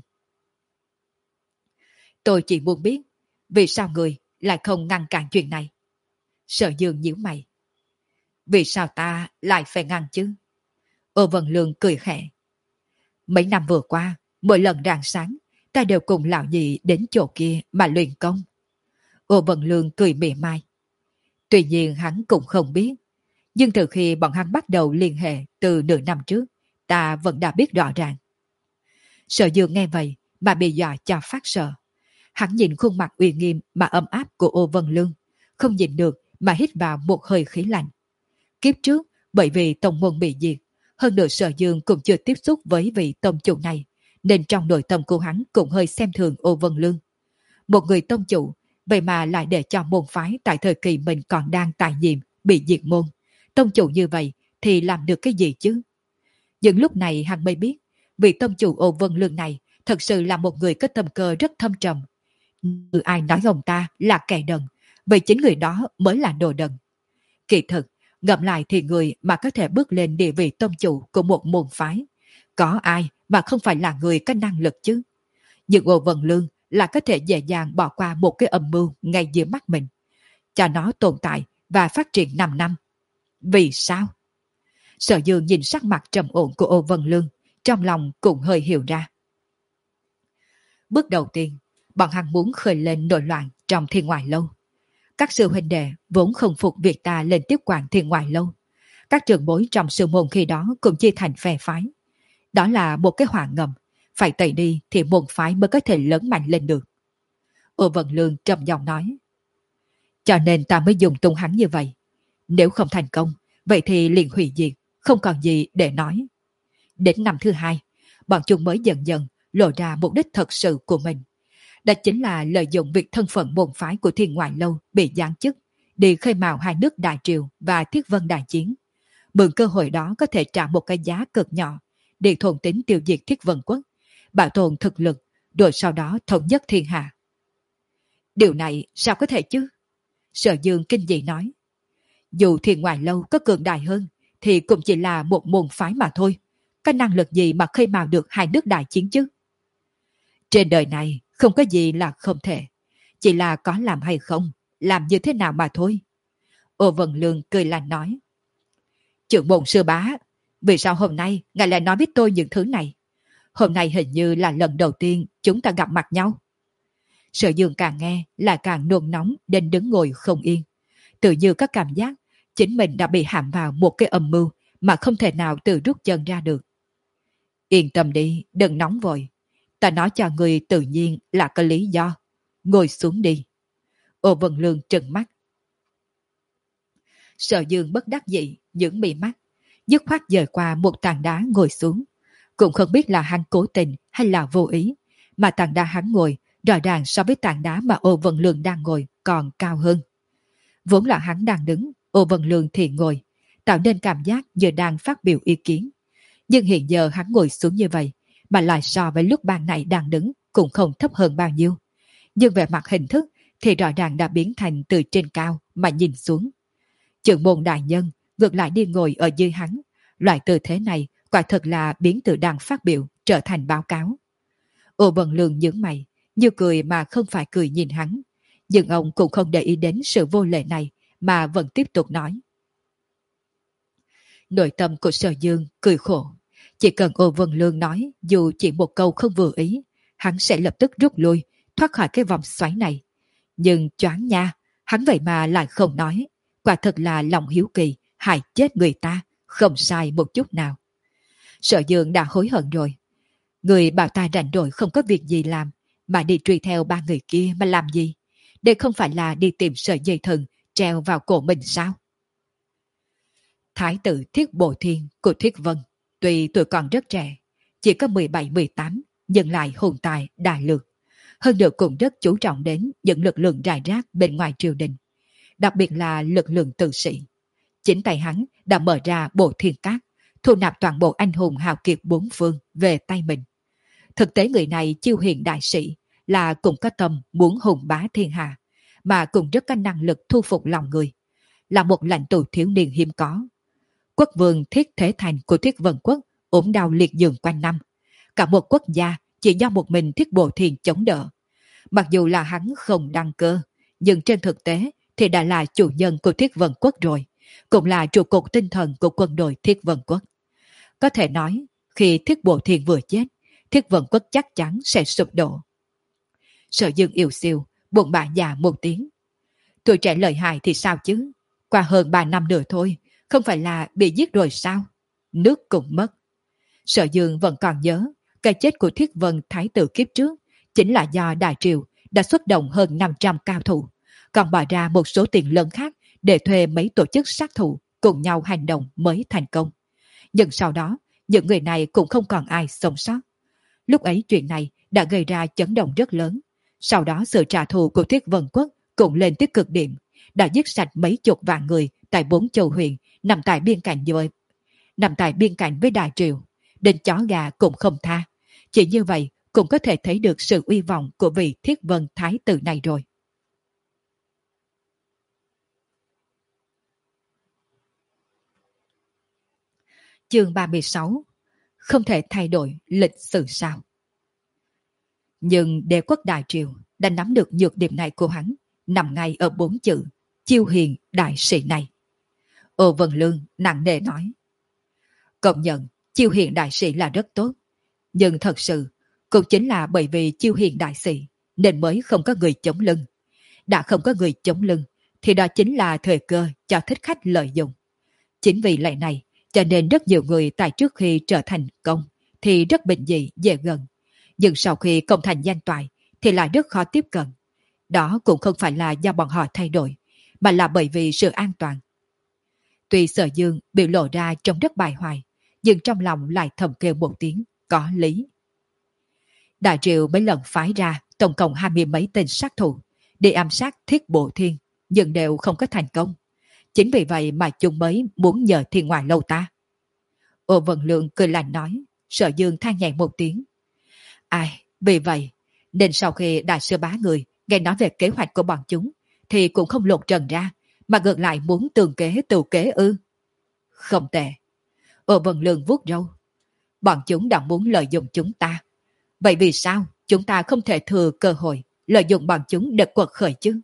Tôi chỉ muốn biết vì sao người lại không ngăn cản chuyện này. Sở Dương nhíu mày. Vì sao ta lại phải ngăn chứ? Ô Vân Lương cười khẽ. Mấy năm vừa qua, mỗi lần rạng sáng, ta đều cùng lão nhị đến chỗ kia mà luyện công. Ô Vân Lương cười mỉa mai. Tuy nhiên hắn cũng không biết, nhưng từ khi bọn hắn bắt đầu liên hệ từ nửa năm trước, ta vẫn đã biết rõ ràng. Sở Dương nghe vậy mà bị dọa cho phát sợ. Hắn nhìn khuôn mặt uy nghiêm mà ấm áp của Ô Vân Lương, không nhìn được mà hít vào một hơi khí lạnh. Kiếp trước, bởi vì tông môn bị diệt, hơn nữa Sở Dương cũng chưa tiếp xúc với vị tông chủ này, nên trong nội tâm của hắn cũng hơi xem thường Ô Vân Lương. Một người tông chủ, vậy mà lại để cho môn phái tại thời kỳ mình còn đang tại nhiệm bị diệt môn. Tông chủ như vậy thì làm được cái gì chứ? Nhưng lúc này hắn mới biết, vị tông chủ Ô Vân Lương này thật sự là một người có tâm cơ rất thâm trầm. Như ai nói ông ta là kẻ đần, vậy chính người đó mới là đồ đần. Kỳ thực, ngẫm lại thì người mà có thể bước lên địa vị tông chủ của một môn phái, có ai mà không phải là người có năng lực chứ? Nhưng Ô Vân Lương là có thể dễ dàng bỏ qua một cái âm mưu ngay dưới mắt mình, cho nó tồn tại và phát triển năm năm. Vì sao? Sở Dương nhìn sắc mặt trầm ổn của Ô Vân Lương, trong lòng cũng hơi hiểu ra. Bước đầu tiên, bọn hắn muốn khơi lên nội loạn trong Thiên Ngoại Lâu. Các sư huynh đệ vốn không phục việc ta lên tiếp quản Thiên Ngoại Lâu. Các trưởng bối trong sư môn khi đó cũng chia thành phe phái. Đó là một cái họa ngầm, phải tẩy đi thì môn phái mới có thể lớn mạnh lên được. Ô Vân Lương trầm giọng nói. Cho nên ta mới dùng tung hắn như vậy. Nếu không thành công, vậy thì liền hủy diệt, không còn gì để nói. Đến năm thứ hai, bọn chúng mới dần dần lộ ra mục đích thật sự của mình. Đó chính là lợi dụng việc thân phận môn phái của Thiên Ngoại Lâu bị giáng chức để khơi mào hai nước Đại Triều và Thiết Vân đại chiến. Mượn cơ hội đó có thể trả một cái giá cực nhỏ để thôn tính tiêu diệt Thiết Vân Quốc, bảo tồn thực lực, rồi sau đó thống nhất thiên hạ. Điều này sao có thể chứ? Sở Dương kinh dị nói. Dù Thiên Ngoại Lâu có cường đại hơn, thì cũng chỉ là một môn phái mà thôi. Có năng lực gì mà khơi mào được hai nước đại chiến chứ? Trên đời này không có gì là không thể. Chỉ là có làm hay không, làm như thế nào mà thôi. Ô Vân Lương cười lạnh nói. Trưởng môn sư bá, vì sao hôm nay ngài lại nói với tôi những thứ này? Hôm nay hình như là lần đầu tiên chúng ta gặp mặt nhau. Sở Dương càng nghe lại càng nôn nóng đến đứng ngồi không yên. Tự như có cảm giác chính mình đã bị hãm vào một cái âm mưu mà không thể nào tự rút chân ra được. Yên tâm đi, đừng nóng vội. Ta nói cho người tự nhiên là có lý do. Ngồi xuống đi. Ô Vân Lương trừng mắt. Sở Dương bất đắc dĩ, những mí mắt, dứt khoát dời qua một tảng đá ngồi xuống. Cũng không biết là hắn cố tình hay là vô ý, mà tảng đá hắn ngồi rõ ràng so với tảng đá mà Ô Vân Lương đang ngồi còn cao hơn. Vốn là hắn đang đứng, Ô Vân Lương thì ngồi, tạo nên cảm giác như đang phát biểu ý kiến. Nhưng hiện giờ hắn ngồi xuống như vậy, mà lại so với lúc ban nãy đang đứng cũng không thấp hơn bao nhiêu. Nhưng về mặt hình thức thì rõ ràng đã biến thành từ trên cao mà nhìn xuống. Trưởng môn đại nhân ngược lại đi ngồi ở dưới hắn. Loại tư thế này quả thật là biến từ đang phát biểu trở thành báo cáo. Ô Vân Lương nhướng mày, như cười mà không phải cười nhìn hắn. Nhưng ông cũng không để ý đến sự vô lệ này mà vẫn tiếp tục nói. Nội tâm của Sở Dương cười khổ. Chỉ cần Ô Vân Lương nói dù chỉ một câu không vừa ý, hắn sẽ lập tức rút lui, thoát khỏi cái vòng xoáy này. Nhưng choáng nha, hắn vậy mà lại không nói. Quả thật là lòng hiếu kỳ, hại chết người ta, không sai một chút nào. Sở Dương đã hối hận rồi. Người bảo ta rảnh rỗi không có việc gì làm, mà đi truy theo ba người kia mà làm gì? Đây không phải là đi tìm sợi dây thừng treo vào cổ mình sao? Thái tử Thiết Bộ Thiên của Thiết Vân, tuy tuổi còn rất trẻ, chỉ có mười bảy mười tám, nhưng lại hùng tài đại lược. Hơn nữa cũng rất chú trọng đến những lực lượng rải rác bên ngoài triều đình, đặc biệt là lực lượng tử sĩ. Chính tay hắn đã mở ra Bộ Thiên Cát, thu nạp toàn bộ anh hùng hào kiệt bốn phương về tay mình. Thực tế người này chiêu hiền đại sĩ, là cũng có tâm muốn hùng bá thiên hạ, mà cũng rất có năng lực thu phục lòng người, là một lãnh tụ thiếu niên hiếm có. Quốc vương Thiết Thế Thành của Thiết Vân Quốc ốm đau liệt giường quanh năm, cả một quốc gia chỉ do một mình Thiết Bộ Thiên chống đỡ. Mặc dù là hắn không đăng cơ, nhưng trên thực tế thì đã là chủ nhân của Thiết Vân Quốc rồi, cũng là trụ cột tinh thần của quân đội Thiết Vân Quốc. Có thể nói, khi Thiết Bộ Thiên vừa chết, Thiết Vân Quốc chắc chắn sẽ sụp đổ. Sở Dương yêu siêu, buồn bã già một tiếng. Tuổi trẻ lợi hại thì sao chứ? Qua hơn ba năm nữa thôi, không phải là bị giết rồi sao? Nước cũng mất. Sở Dương vẫn còn nhớ, cái chết của Thiết Vân Thái tử kiếp trước chính là do Đại Triều đã xuất động hơn năm trăm cao thủ, còn bỏ ra một số tiền lớn khác để thuê mấy tổ chức sát thủ cùng nhau hành động mới thành công. Nhưng sau đó, những người này cũng không còn ai sống sót. Lúc ấy chuyện này đã gây ra chấn động rất lớn. Sau đó sự trả thù của Thiết Vân Quốc cũng lên tới cực điểm, đã giết sạch mấy chục vạn người tại bốn châu huyện nằm tại biên cảnh với nằm tại biên cảnh với Đại Triều, đến chó gà cũng không tha. Chỉ như vậy cũng có thể thấy được sự uy vọng của vị Thiết Vân Thái tử này rồi. Chương ba mươi sáu. Không thể thay đổi lịch sử sao? Nhưng đế quốc Đại Triều đã nắm được nhược điểm này của hắn, nằm ngay ở bốn chữ chiêu hiền đại sĩ này. Ô Vân Lương nặng nề nói. Công nhận chiêu hiền đại sĩ là rất tốt, nhưng thật sự cũng chính là bởi vì chiêu hiền đại sĩ nên mới không có người chống lưng. Đã không có người chống lưng thì đó chính là thời cơ cho thích khách lợi dụng. Chính vì lẽ này cho nên rất nhiều người tại trước khi trở thành công thì rất bình dị dễ gần, nhưng sau khi công thành danh toại thì lại rất khó tiếp cận. Đó cũng không phải là do bọn họ thay đổi, mà là bởi vì sự an toàn. Tuy Sở Dương biểu lộ ra trông rất bài hoài, nhưng trong lòng lại thầm kêu một tiếng có lý. Đại Triều mấy lần phái ra tổng cộng hai mươi mấy tên sát thủ để ám sát Thiết Bộ Thiên, nhưng đều không có thành công. Chính vì vậy mà chúng mới muốn nhờ Thiên Ngoại Lâu ta. Ô Vân Lượng cười lạnh nói. Sở Dương than nhẹ một tiếng. Ai, vì vậy nên sau khi đại sư bá người nghe nói về kế hoạch của bọn chúng thì cũng không lột trần ra, mà ngược lại muốn tường kế tù kế ư? Không tệ. Ô Vân Lượng vuốt râu. Bọn chúng đã muốn lợi dụng chúng ta. Vậy vì sao chúng ta không thể thừa cơ hội lợi dụng bọn chúng để quật khởi chứ?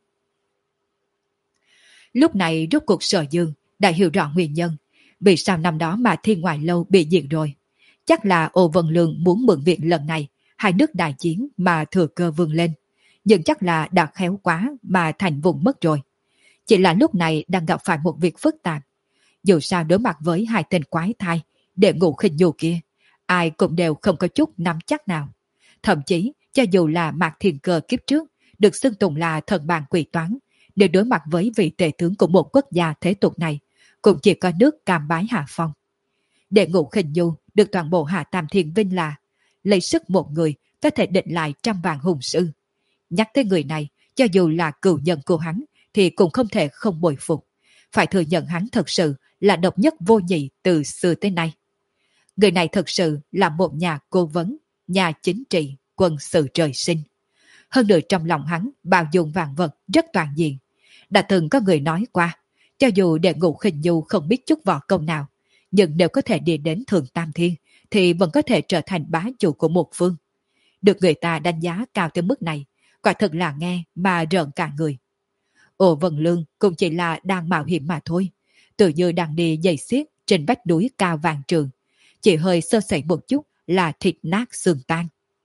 Lúc này rốt cuộc Sở Dương đã hiểu rõ nguyên nhân vì sao năm đó mà Thiên Ngoại Lâu bị diệt rồi. Chắc là Ô Vân Lương muốn mượn việc lần này hai nước đại chiến mà thừa cơ vươn lên, nhưng chắc là đã khéo quá mà thành vùng mất rồi. Chỉ là lúc này đang gặp phải một việc phức tạp. Dù sao đối mặt với hai tên quái thai để ngủ khinh nhù kia, ai cũng đều không có chút nắm chắc nào. Thậm chí cho dù là Mạc Thiên Cơ kiếp trước được xưng tụng là thần bàn quỷ toán, Nếu đối mặt với vị tể tướng của một quốc gia thế tục này, cũng chỉ có nước cam bái hạ phong. Đệ Ngũ Khinh Du được toàn bộ Hạ Tam Thiên vinh là lấy sức một người có thể định lại trăm vạn hùng sư. Nhắc tới người này, cho dù là cựu nhân của hắn thì cũng không thể không bội phục. Phải thừa nhận hắn thật sự là độc nhất vô nhị từ xưa tới nay. Người này thật sự là một nhà cố vấn, nhà chính trị, quân sự trời sinh. Hơn nữa trong lòng hắn bao dung vạn vật rất toàn diện. Đã từng có người nói qua, cho dù Đệ Ngũ Khinh Du không biết chút võ công nào, nhưng nếu có thể đi đến Thượng Tam Thiên thì vẫn có thể trở thành bá chủ của một phương. Được người ta đánh giá cao tới mức này, quả thật là nghe mà rợn cả người. Ổ Vân Lương cũng chỉ là đang mạo hiểm mà thôi, tự như đang đi giày xiết trên vách núi cao vàng trường, chỉ hơi sơ sẩy một chút là thịt nát xương tan.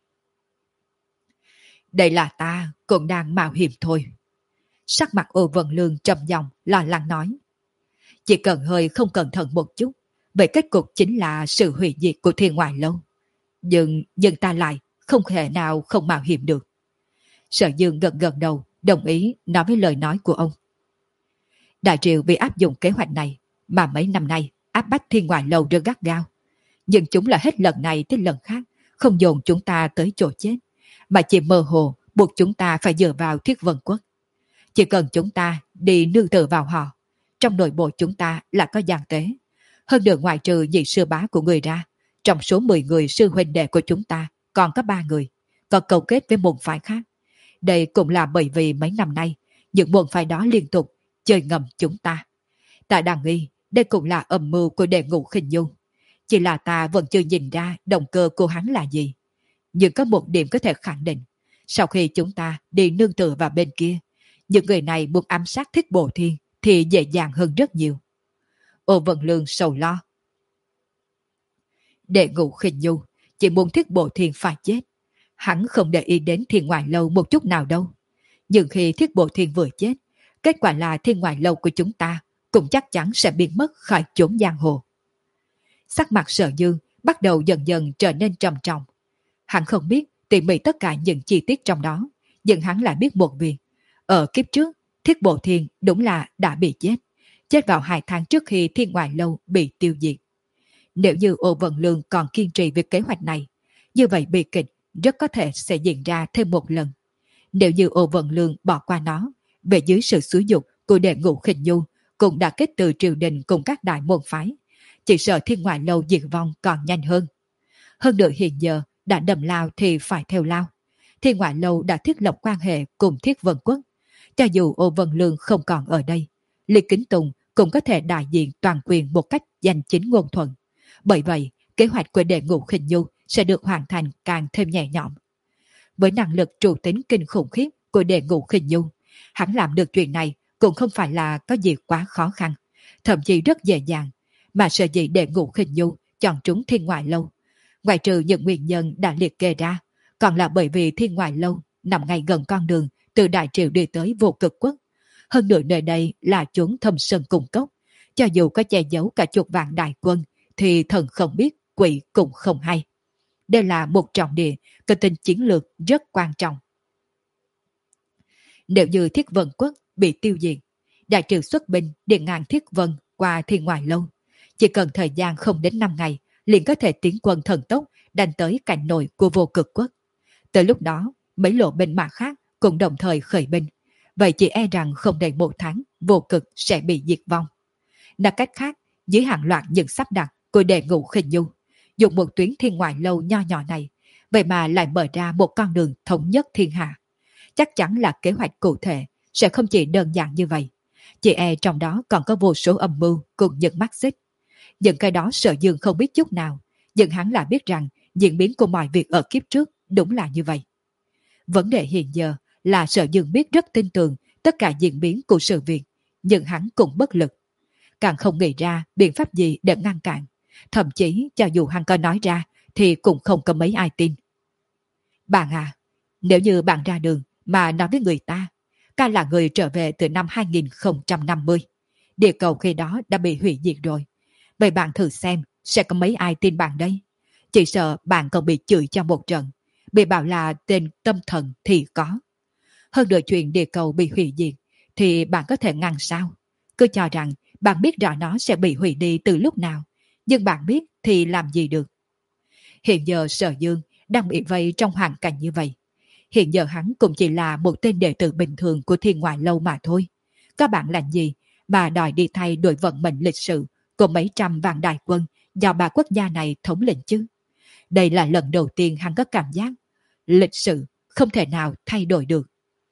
Đây là ta cũng đang mạo hiểm thôi. Sắc mặt Ổ Vân Lương trầm giọng lo lắng nói. Chỉ cần hơi không cẩn thận một chút, vậy kết cục chính là sự hủy diệt của Thiên Ngoại Lâu. Nhưng, nhưng ta lại không thể nào không mạo hiểm được. Sở Dương gật gật đầu, đồng ý nói với lời nói của ông. Đại Triều vì áp dụng kế hoạch này mà mấy năm nay áp bách Thiên Ngoại Lâu rất gắt gao. Nhưng chúng là hết lần này tới lần khác không dồn chúng ta tới chỗ chết, mà chỉ mơ hồ buộc chúng ta phải dựa vào Thiết Vân Quốc. Chỉ cần chúng ta đi nương tựa vào họ, trong nội bộ chúng ta là có gian tế. Hơn nữa ngoại trừ nhị sư bá của người ra, trong số mười người sư huynh đệ của chúng ta còn có ba người, có câu kết với môn phái khác. Đây cũng là bởi vì mấy năm nay, những môn phái đó liên tục chơi ngầm chúng ta. Ta đang nghi, đây cũng là âm mưu của Đệ Ngũ Khinh Du. Chỉ là ta vẫn chưa nhìn ra động cơ của hắn là gì. Nhưng có một điểm có thể khẳng định, sau khi chúng ta đi nương tựa vào bên kia, những người này muốn ám sát Thiết Bổ Thiên thì dễ dàng hơn rất nhiều. Ô Vân Lương sầu lo. Đệ Ngũ Khinh Du chỉ muốn Thiết Bổ Thiên phải chết. Hắn không để ý đến Thiên Ngoại Lâu một chút nào đâu. Nhưng khi Thiết Bổ Thiên vừa chết, kết quả là Thiên Ngoại Lâu của chúng ta cũng chắc chắn sẽ biến mất khỏi chốn giang hồ. Sắc mặt Sở Dương bắt đầu dần dần trở nên trầm trọng. Hắn không biết tỉ mỉ tất cả những chi tiết trong đó, nhưng hắn lại biết một việc. Ở kiếp trước, Thiết Bổ Thiên đúng là đã bị chết. Chết vào hai tháng trước khi Thiên Ngoại Lâu bị tiêu diệt. Nếu như Ô Vân Lương còn kiên trì với kế hoạch này, như vậy bi kịch rất có thể sẽ diễn ra thêm một lần. Nếu như Ô Vân Lương bỏ qua nó, về dưới sự xúi dục của Đệ Ngũ Khinh Du cũng đã kết từ triều đình cùng các đại môn phái, chỉ sợ Thiên Ngoại Lâu diệt vong còn nhanh hơn. Hơn nữa hiện giờ đã đầm lao thì phải theo lao. Thiên Ngoại Lâu đã thiết lập quan hệ cùng Thiết Vân Quốc. Cho dù Ô Vân Lương không còn ở đây, Lý Kính Tùng cũng có thể đại diện toàn quyền một cách danh chính ngôn thuận. Bởi vậy, kế hoạch của Đệ Ngũ Khinh Du sẽ được hoàn thành càng thêm nhẹ nhõm. Với năng lực trụ tính kinh khủng khiếp của Đệ Ngũ Khinh Du, hắn làm được chuyện này cũng không phải là có gì quá khó khăn, thậm chí rất dễ dàng. Mà sở dĩ Đệ Ngũ Khinh Du chọn trúng Thiên Ngoại Lâu, ngoài trừ những nguyên nhân đã liệt kê ra, còn là bởi vì Thiên Ngoại Lâu nằm ngay gần con đường từ Đại Triều đi tới Vô Cực Quốc. Hơn nữa nơi đây là chốn thâm sơn cùng cốc, cho dù có che giấu cả chục vạn đại quân thì thần không biết, quỷ cũng không hay. Đây là một trọng địa có tính chiến lược rất quan trọng. Nếu như Thiết Vân Quốc bị tiêu diệt, Đại Triều xuất binh điện ngàn Thiết Vân qua Thiên Ngoại Lâu, chỉ cần thời gian không đến năm ngày liền có thể tiến quân thần tốc đánh tới cảnh nội của Vô Cực Quốc. Tới lúc đó, mấy lộ binh mã khác cũng đồng thời khởi binh. Vậy chỉ e rằng không đầy một tháng, Vô Cực sẽ bị diệt vong. Nói cách khác, dưới hàng loạt những sắp đặt của Đệ Ngũ Khinh Du, dùng một tuyến Thiên Ngoại Lâu nho nhỏ này, vậy mà lại mở ra một con đường thống nhất thiên hạ. Chắc chắn là kế hoạch cụ thể sẽ không chỉ đơn giản như vậy. Chỉ e trong đó còn có vô số âm mưu cùng những mắt xích. Những cái đó Sở Dương không biết chút nào, nhưng hắn là biết rằng diễn biến của mọi việc ở kiếp trước đúng là như vậy. Vấn đề hiện giờ là Sở Dương biết rất tin tưởng tất cả diễn biến của sự việc, nhưng hắn cũng bất lực. Càng không nghĩ ra biện pháp gì để ngăn cản. Thậm chí cho dù hắn có nói ra thì cũng không có mấy ai tin. Bạn à, nếu như bạn ra đường mà nói với người ta, ca là người trở về từ năm hai nghìn không trăm năm mươi, địa cầu khi đó đã bị hủy diệt rồi. Vậy bạn thử xem, sẽ có mấy ai tin bạn đây? Chỉ sợ bạn còn bị chửi cho một trận, bị bảo là tên tâm thần thì có. Hơn nữa chuyện địa cầu bị hủy diệt, thì bạn có thể ngăn sao? Cứ cho rằng bạn biết rõ nó sẽ bị hủy đi từ lúc nào, nhưng bạn biết thì làm gì được. Hiện giờ Sở Dương đang bị vây trong hoàn cảnh như vậy. Hiện giờ hắn cũng chỉ là một tên đệ tử bình thường của Thiên Ngoại Lâu mà thôi. Các bạn làm gì mà đòi đi thay đổi vận mệnh lịch sử của mấy trăm vạn đại quân do ba quốc gia này thống lĩnh chứ? Đây là lần đầu tiên hắn có cảm giác lịch sử không thể nào thay đổi được.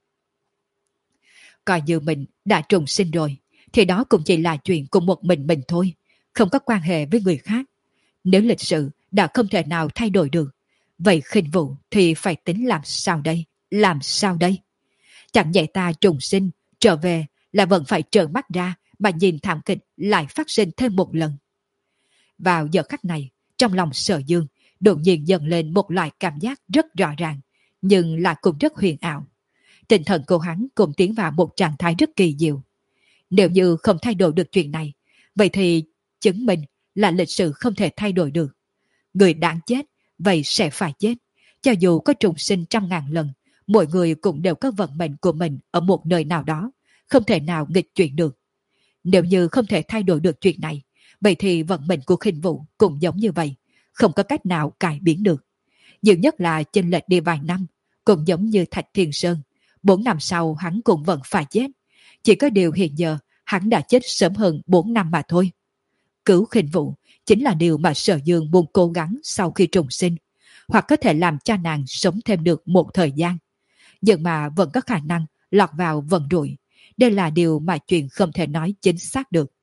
Coi như mình đã trùng sinh rồi, thì đó cũng chỉ là chuyện của một mình mình thôi, không có quan hệ với người khác. Nếu lịch sử đã không thể nào thay đổi được, vậy khinh vụ thì phải tính làm sao đây? Làm sao đây? Chẳng nhẹ ta trùng sinh, trở về là vẫn phải trợn mắt ra mà nhìn thảm kịch lại phát sinh thêm một lần. Vào giờ khắc này, trong lòng Sở Dương đột nhiên dần lên một loại cảm giác rất rõ ràng, nhưng lại cũng rất huyền ảo. Tinh thần của hắn cũng tiến vào một trạng thái rất kỳ diệu. Nếu như không thay đổi được chuyện này, vậy thì chứng minh là lịch sử không thể thay đổi được. Người đáng chết, vậy sẽ phải chết. Cho dù có trùng sinh trăm ngàn lần, mỗi người cũng đều có vận mệnh của mình ở một nơi nào đó, không thể nào nghịch chuyển được. Nếu như không thể thay đổi được chuyện này, vậy thì vận mệnh của Khinh Vũ cũng giống như vậy, không có cách nào cải biến được. Nhiều nhất là chênh lệch đi vài năm, cũng giống như Thạch Thiên Sơn. Bốn năm sau hắn cũng vẫn phải chết. Chỉ có điều hiện giờ hắn đã chết sớm hơn bốn năm mà thôi. Cứu Khinh Vũ chính là điều mà Sở Dương muốn cố gắng sau khi trùng sinh, hoặc có thể làm cho nàng sống thêm được một thời gian. Nhưng mà vẫn có khả năng lọt vào vận rủi. Đây là điều mà chuyện không thể nói chính xác được.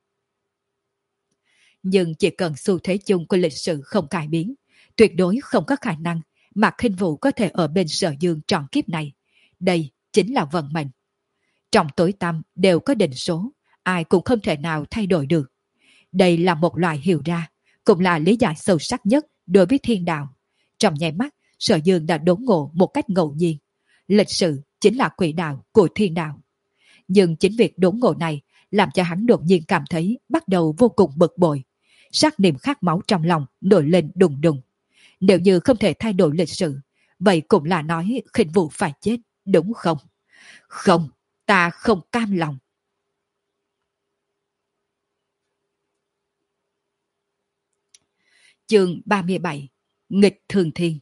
Nhưng chỉ cần xu thế chung của lịch sử không cải biến, tuyệt đối không có khả năng mà Khinh Vũ có thể ở bên Sở Dương trọn kiếp này. Đây chính là vận mệnh. Trong tối tăm đều có định số, ai cũng không thể nào thay đổi được. Đây là một loại hiểu ra, cũng là lý giải sâu sắc nhất đối với thiên đạo. Trong nháy mắt, Sở Dương đã đốn ngộ một cách ngẫu nhiên. Lịch sử chính là quỹ đạo của thiên đạo. Nhưng chính việc đốn ngộ này làm cho hắn đột nhiên cảm thấy bắt đầu vô cùng bực bội. Sát niệm khát máu trong lòng nổi lên đùng đùng. Nếu như không thể thay đổi lịch sử, vậy cũng là nói Khinh Vũ phải chết, đúng không? Không, ta không cam lòng. Chương ba mươi bảy. Nghịch Thường Thiên.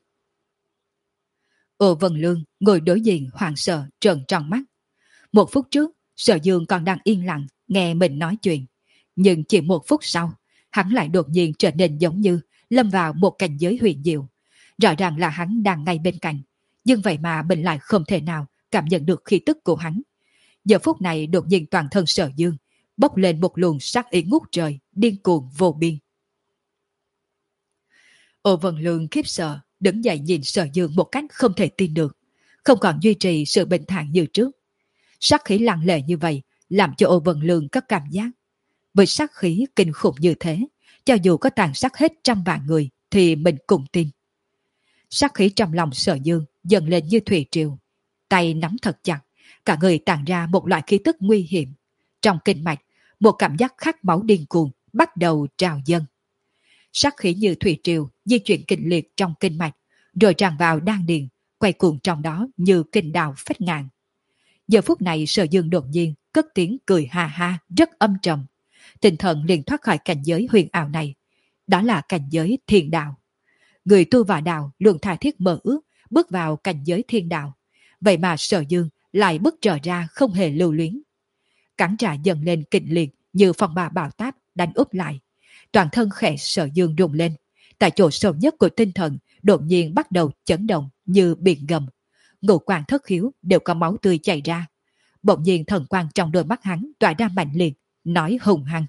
Ô Vân Lương ngồi đối diện hoảng sợ trợn tròn mắt. Một phút trước, Sở Dương còn đang yên lặng nghe mình nói chuyện. Nhưng chỉ một phút sau, hắn lại đột nhiên trở nên giống như lâm vào một cảnh giới huyền diệu. Rõ ràng là hắn đang ngay bên cạnh, nhưng vậy mà mình lại không thể nào cảm nhận được khí tức của hắn. Giờ phút này đột nhiên toàn thân Sở Dương bốc lên một luồng sát ý ngút trời, điên cuồng vô biên. Ô Vân Lương khiếp sợ, đứng dậy nhìn Sở Dương một cách không thể tin được, không còn duy trì sự bình thản như trước. Sát khí lặng lệ như vậy làm cho Ô Vân Lương có cảm giác, với sát khí kinh khủng như thế, cho dù có tàn sát hết trăm vạn người thì mình cũng tin. Sát khí trong lòng Sở Dương dần lên như thủy triều, tay nắm thật chặt, cả người tản ra một loại khí tức nguy hiểm. Trong kinh mạch, một cảm giác khát máu điên cuồng bắt đầu trào dâng. Sát khí như thủy triều di chuyển kịch liệt trong kinh mạch, rồi tràn vào đan điền, quay cuồng trong đó như kinh đào phách ngàn. Giờ phút này Sở Dương đột nhiên cất tiếng cười ha ha rất âm trầm. Tinh thần liền thoát khỏi cảnh giới huyền ảo này. Đó là cảnh giới thiên đạo. Người tu vào đạo luôn tha thiết mơ ước bước vào cảnh giới thiên đạo. Vậy mà Sở Dương lại bước trở ra không hề lưu luyến. Cắn trả dần lên kịch liệt như phong ba bão táp đánh úp lại. Toàn thân khẽ Sở Dương rung lên. Tại chỗ sâu nhất của tinh thần đột nhiên bắt đầu chấn động như biển gầm. Ngũ quan thất khiếu đều có máu tươi chảy ra. Bỗng nhiên thần quang trong đôi mắt hắn tỏa ra mạnh liệt, nói hùng hăng.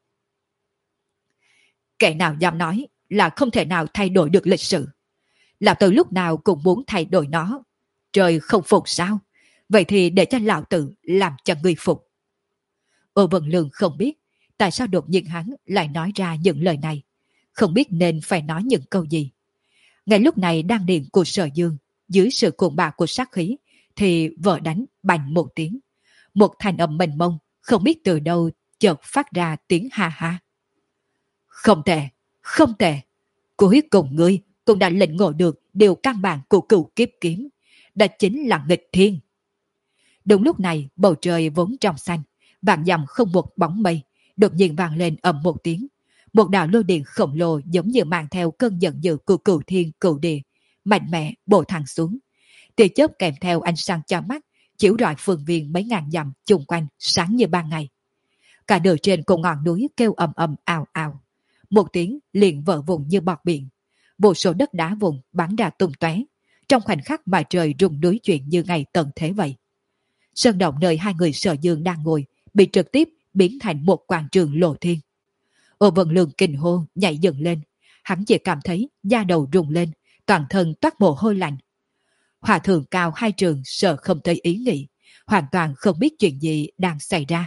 Kẻ nào dám nói là không thể nào thay đổi được lịch sử? Lão tử lúc nào cũng muốn thay đổi nó. Trời không phục sao? Vậy thì để cho lão tử làm cho người phục. Ô Vân Lương không biết tại sao đột nhiên hắn lại nói ra những lời này. Không biết nên phải nói những câu gì. Ngay lúc này đang điền của Sở Dương, dưới sự cuồng bạo của sát khí, thì vợ đánh bành một tiếng. Một thanh âm mênh mông, không biết từ đâu chợt phát ra tiếng ha ha. Không tệ, không tệ. Cuối cùng ngươi cũng đã lĩnh ngộ được điều căn bản của cửu kiếp kiếm. Đó chính là nghịch thiên. Đúng lúc này, bầu trời vốn trong xanh, vạn dặm không một bóng mây, đột nhiên vang lên ầm một tiếng. Một đạo lôi điện khổng lồ giống như mang theo cơn giận dữ của cửu thiên cửu địa, mạnh mẽ bổ thẳng xuống. Tia chớp kèm theo ánh sáng cho mắt, chiếu rọi phương viên mấy ngàn dặm chung quanh sáng như ban ngày. Cả đời trên cùng ngọn núi kêu ầm ầm ào ào. Một tiếng liền vỡ vụn như bọt biển. Vô số đất đá vùng bắn ra tung tóe. Trong khoảnh khắc mà trời rung núi chuyển như ngày tận thế vậy. Sơn động nơi hai người Sở Dương đang ngồi bị trực tiếp biến thành một quảng trường lộ thiên. Ô Vân Lương kinh hô nhảy dựng lên. Hắn chỉ cảm thấy da đầu rung lên, toàn thân toát mồ hôi lạnh. Hòa thượng cao hai trường sợ không thấy ý nghĩ, hoàn toàn không biết chuyện gì đang xảy ra.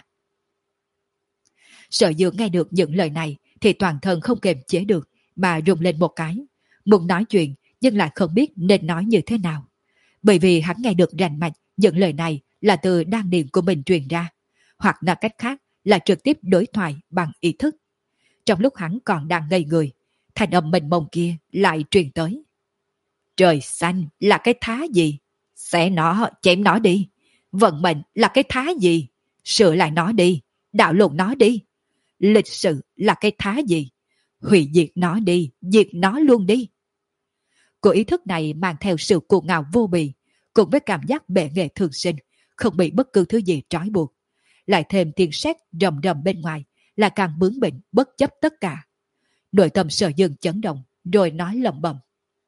Sở Dương nghe được những lời này thì toàn thân không kiềm chế được mà rung lên một cái, muốn nói chuyện nhưng lại không biết nên nói như thế nào. Bởi vì hắn nghe được rành mạch những lời này là từ đan điền của mình truyền ra, hoặc là cách khác là trực tiếp đối thoại bằng ý thức. Trong lúc hắn còn đang ngây người, thanh âm mênh mông kia lại truyền tới. Trời xanh là cái thá gì? Xé nó, chém nó đi. Vận mệnh là cái thá gì? Sửa lại nó đi, đạo lộn nó đi. Lịch sử là cái thá gì? Hủy diệt nó đi, diệt nó luôn đi. Cô ý thức này mang theo sự cuồng ngạo vô bì, cùng với cảm giác bệ nghệ thường sinh, không bị bất cứ thứ gì trói buộc. Lại thêm tiếng sét rầm rầm bên ngoài, là càng bướng bỉnh bất chấp tất cả. Nội tâm Sở Dương chấn động, rồi nói lẩm bẩm.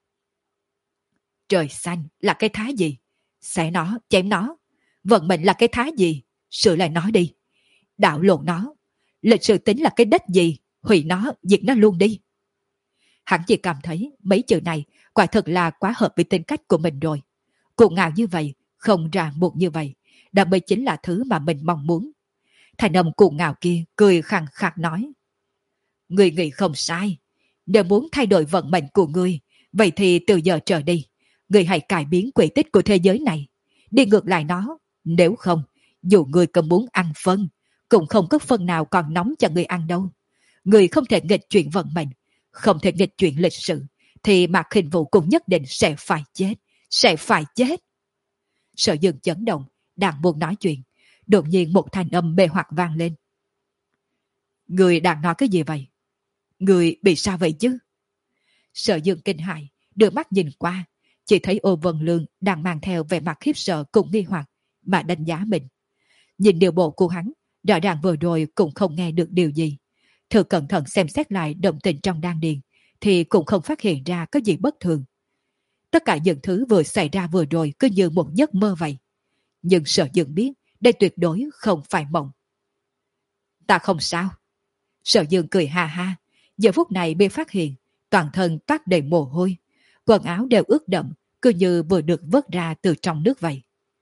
Trời xanh là cái thá gì? Xé nó, chém nó. Vận mệnh là cái thá gì? Sửa lại nó đi. Đạo lộn nó. Lịch sử tính là cái đất gì? Hủy nó, diệt nó luôn đi. Hắn chỉ cảm thấy mấy chữ này quả thật là quá hợp với tính cách của mình rồi. Cuồng ngạo như vậy, không ràng buộc như vậy, đã mới chính là thứ mà mình mong muốn. Thành âm cuồng ngạo kia cười khẳng khạc nói. Người nghĩ không sai. Nếu muốn thay đổi vận mệnh của ngươi, vậy thì từ giờ trở đi, ngươi hãy cải biến quỹ tích của thế giới này, đi ngược lại nó. Nếu không, dù ngươi có muốn ăn phân, cũng không có phân nào còn nóng cho ngươi ăn đâu. Ngươi không thể nghịch chuyển vận mệnh, không thể nghịch chuyển lịch sử, thì Mạc Khinh Vũ cũng nhất định sẽ phải chết, sẽ phải chết. Sở Dương chấn động, đang muốn nói chuyện, đột nhiên một thanh âm mê hoặc vang lên. Ngươi đang nói cái gì vậy? Ngươi bị sao vậy chứ? Sở Dương kinh hãi, đưa mắt nhìn qua, chỉ thấy Ô Vân Lương đang mang theo vẻ mặt khiếp sợ cùng nghi hoặc mà đánh giá mình. Nhìn điều bộ của hắn, rõ ràng vừa rồi cũng không nghe được điều gì. Thử cẩn thận xem xét lại động tình trong đan điền, thì cũng không phát hiện ra có gì bất thường. Tất cả những thứ vừa xảy ra vừa rồi cứ như một giấc mơ vậy. Nhưng Sở Dương biết đây tuyệt đối không phải mộng. Ta không sao. Sở Dương cười ha ha, giờ phút này bị phát hiện, toàn thân toát đầy mồ hôi, quần áo đều ướt đẫm, cứ như vừa được vớt ra từ trong nước vậy.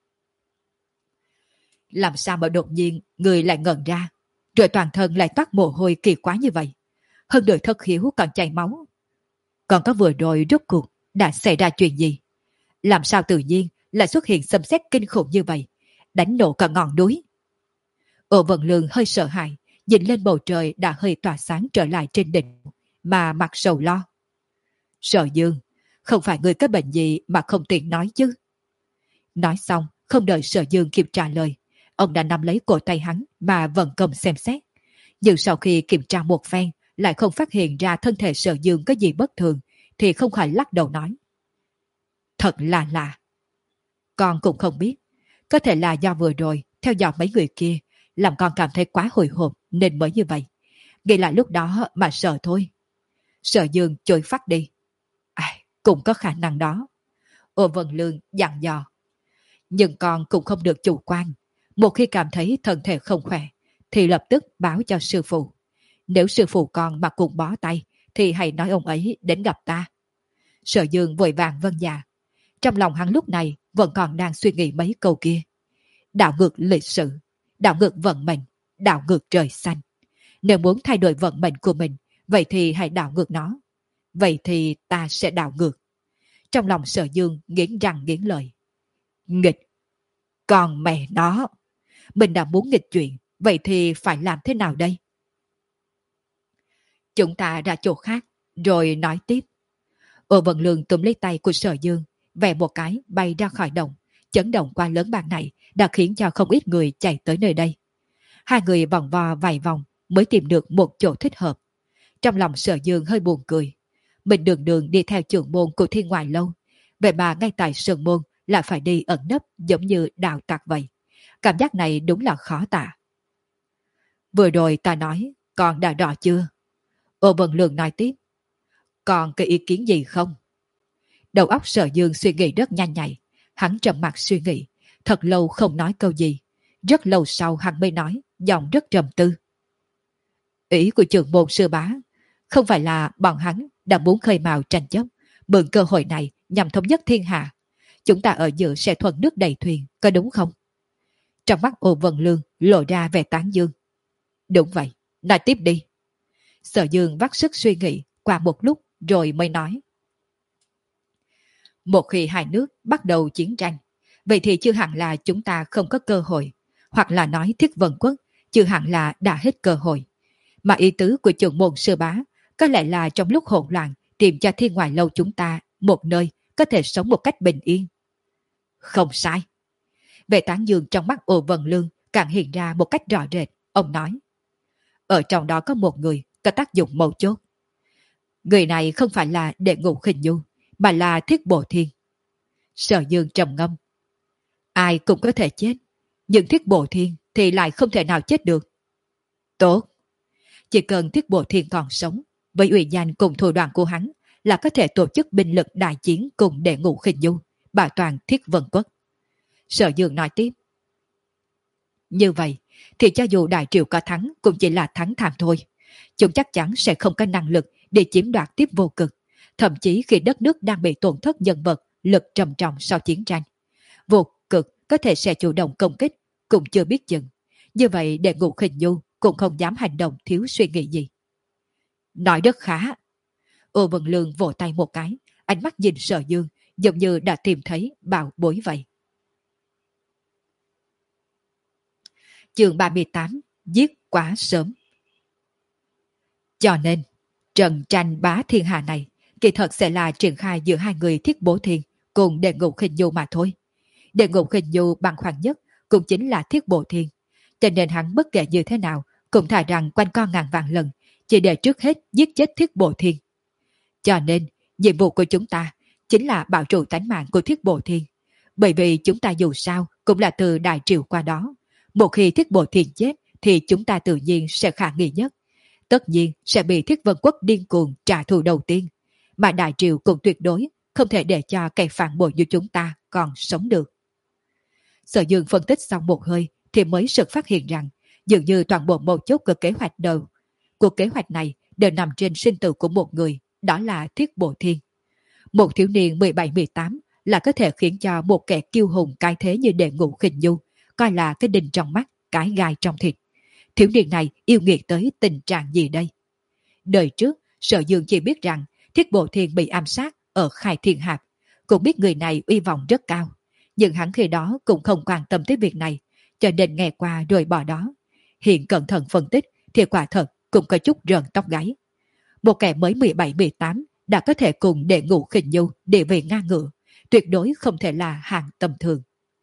Làm sao mà đột nhiên người lại ngẩn ra, rồi toàn thân lại toát mồ hôi kỳ quá như vậy? Hơn đời thất khiếu còn chảy máu. Còn có vừa rồi rốt cuộc đã xảy ra chuyện gì? Làm sao tự nhiên lại xuất hiện xâm xét kinh khủng như vậy, đánh nổ cả ngọn núi? Ô Vân Lương hơi sợ hãi, nhìn lên bầu trời đã hơi tỏa sáng trở lại trên đỉnh, mà mặt sầu lo. Sở Dương, không phải người có bệnh gì mà không tiện nói chứ? Nói xong, không đợi Sở Dương kịp trả lời, ông đã nắm lấy cổ tay hắn mà vận công xem xét. Nhưng sau khi kiểm tra một phen, lại không phát hiện ra thân thể Sở Dương có gì bất thường, thì không khỏi lắc đầu nói. Thật là lạ. Con cũng không biết, có thể là do vừa rồi theo dõi mấy người kia, làm con cảm thấy quá hồi hộp nên mới như vậy. Nghĩ lại lúc đó mà sợ thôi. Sở Dương trôi phát đi. À, cũng có khả năng đó. Ô Vân Lương dặn dò. Nhưng con cũng không được chủ quan. Một khi cảm thấy thân thể không khỏe, thì lập tức báo cho sư phụ. Nếu sư phụ con mà cùng bó tay, thì hãy nói ông ấy đến gặp ta. Sở Dương vội vàng vâng dạ. Trong lòng hắn lúc này vẫn còn đang suy nghĩ mấy câu kia. Đảo ngược lịch sử, đảo ngược vận mệnh, đảo ngược trời xanh. Nếu muốn thay đổi vận mệnh của mình, vậy thì hãy đảo ngược nó. Vậy thì ta sẽ đảo ngược. Trong lòng Sở Dương nghiến răng nghiến lợi. Nghịch. Còn mẹ nó. Mình đã muốn nghịch chuyện, vậy thì phải làm thế nào đây? Chúng ta ra chỗ khác, rồi nói tiếp. Ô Vân Lương túm lấy tay của Sở Dương, vẽ một cái bay ra khỏi đồng, chấn động qua lớn bàn này, đã khiến cho không ít người chạy tới nơi đây. Hai người vòng vo vài vòng mới tìm được một chỗ thích hợp. Trong lòng Sở Dương hơi buồn cười. Mình đường đường đi theo trưởng môn của Thiên Ngoại Lâu, vậy mà ngay tại Sơn Môn lại phải đi ẩn nấp giống như đào tặc vậy. Cảm giác này đúng là khó tả. Vừa rồi ta nói, con đã rõ chưa? Ô Vân Lương nói tiếp. Còn cái ý kiến gì không? Đầu óc Sở Dương suy nghĩ rất nhanh nhạy. Hắn trầm mặt suy nghĩ, thật lâu không nói câu gì. Rất lâu sau hắn mới nói, giọng rất trầm tư. Ý của trưởng môn sư bá, không phải là bọn hắn đã muốn khơi mào tranh chấp, mượn cơ hội này nhằm thống nhất thiên hạ. Chúng ta ở giữa sẽ thuận nước đầy thuyền, có đúng không? Trong mắt Ô Vân Lương lộ ra vẻ tán dương. Đúng vậy, nói tiếp đi. Sở Dương vắt sức suy nghĩ qua một lúc rồi mới nói. Một khi hai nước bắt đầu chiến tranh, vậy thì chưa hẳn là chúng ta không có cơ hội, hoặc là nói Thiết Vân Quốc chưa hẳn là đã hết cơ hội. Mà ý tứ của trưởng môn sư bá có lẽ là trong lúc hỗn loạn tìm cho Thiên Ngoại Lâu chúng ta một nơi có thể sống một cách bình yên. Không sai. Vẻ tán dương trong mắt Ô Vân Lương càng hiện ra một cách rõ rệt. Ông nói, ở trong đó có một người có tác dụng mấu chốt. Người này không phải là Đệ Ngũ Khinh Nhu, mà là Thiết Bộ Thiên. Sở Dương trầm ngâm. Ai cũng có thể chết, nhưng Thiết Bộ Thiên thì lại không thể nào chết được. Tốt. Chỉ cần Thiết Bộ Thiên còn sống, với uy danh cùng thủ đoạn của hắn là có thể tổ chức binh lực đại chiến cùng Đệ Ngũ Khinh Nhu, bảo toàn Thiết Vân Quốc. Sở Dương nói tiếp. Như vậy, thì cho dù Đại Triều có thắng cũng chỉ là thắng thảm thôi. Chúng chắc chắn sẽ không có năng lực để chiếm đoạt tiếp vô cực. Thậm chí khi đất nước đang bị tổn thất nhân vật, lực trầm trọng sau chiến tranh. Vô cực có thể sẽ chủ động công kích, cũng chưa biết chừng. Như vậy Đệ Ngũ Khinh Nhu cũng không dám hành động thiếu suy nghĩ gì. Nói rất khá. Ô Vân Lương vỗ tay một cái, ánh mắt nhìn Sở Dương giống như đã tìm thấy bảo bối vậy. Chương ba mươi tám, giết quá sớm. Cho nên, trận tranh bá thiên hạ này kỳ thật sẽ là triển khai giữa hai người Thiết Bố Thiên cùng Đệ Ngũ Khinh Nhu mà thôi. Đệ Ngũ Khinh Nhu bằng khoản nhất cũng chính là Thiết Bố Thiên. Cho nên hắn bất kể như thế nào cũng thà rằng quanh co ngàn vạn lần, chỉ để trước hết giết chết Thiết Bố Thiên. Cho nên, nhiệm vụ của chúng ta chính là bảo trụ tánh mạng của Thiết Bố Thiên. Bởi vì chúng ta dù sao cũng là từ Đại Triều qua đó. Một khi Thiết Bố Thiên chết thì chúng ta tự nhiên sẽ khả nghi nhất. Tất nhiên sẽ bị Thiết Vân Quốc điên cuồng trả thù đầu tiên. Mà Đại Triều cũng tuyệt đối không thể để cho kẻ phản bội như chúng ta còn sống được. Sở Dương phân tích xong một hơi thì mới sực phát hiện rằng dường như toàn bộ mấu chốt của kế hoạch đầu. Cuộc kế hoạch này đều nằm trên sinh tử của một người, đó là Thiết Bố Thiên. Một thiếu niên mười bảy mười tám là có thể khiến cho một kẻ kiêu hùng cái thế như Đệ Ngũ Khinh Nhu coi là cái đinh trong mắt, cái gai trong thịt. Thiếu niên này yêu nghiệt tới tình trạng gì đây? Đời trước, Sở Dương chỉ biết rằng Thiết Bố Thiên bị ám sát ở Khai Thiên Hạp, cũng biết người này uy vọng rất cao. Nhưng hắn khi đó cũng không quan tâm tới việc này, cho nên nghe qua rồi bỏ đó. Hiện cẩn thận phân tích thì quả thật cũng có chút rợn tóc gáy. Một kẻ mới mười bảy mười tám đã có thể cùng Đệ Ngũ Khinh Nhu địa vị ngang ngửa, tuyệt đối không thể là hạng tầm thường.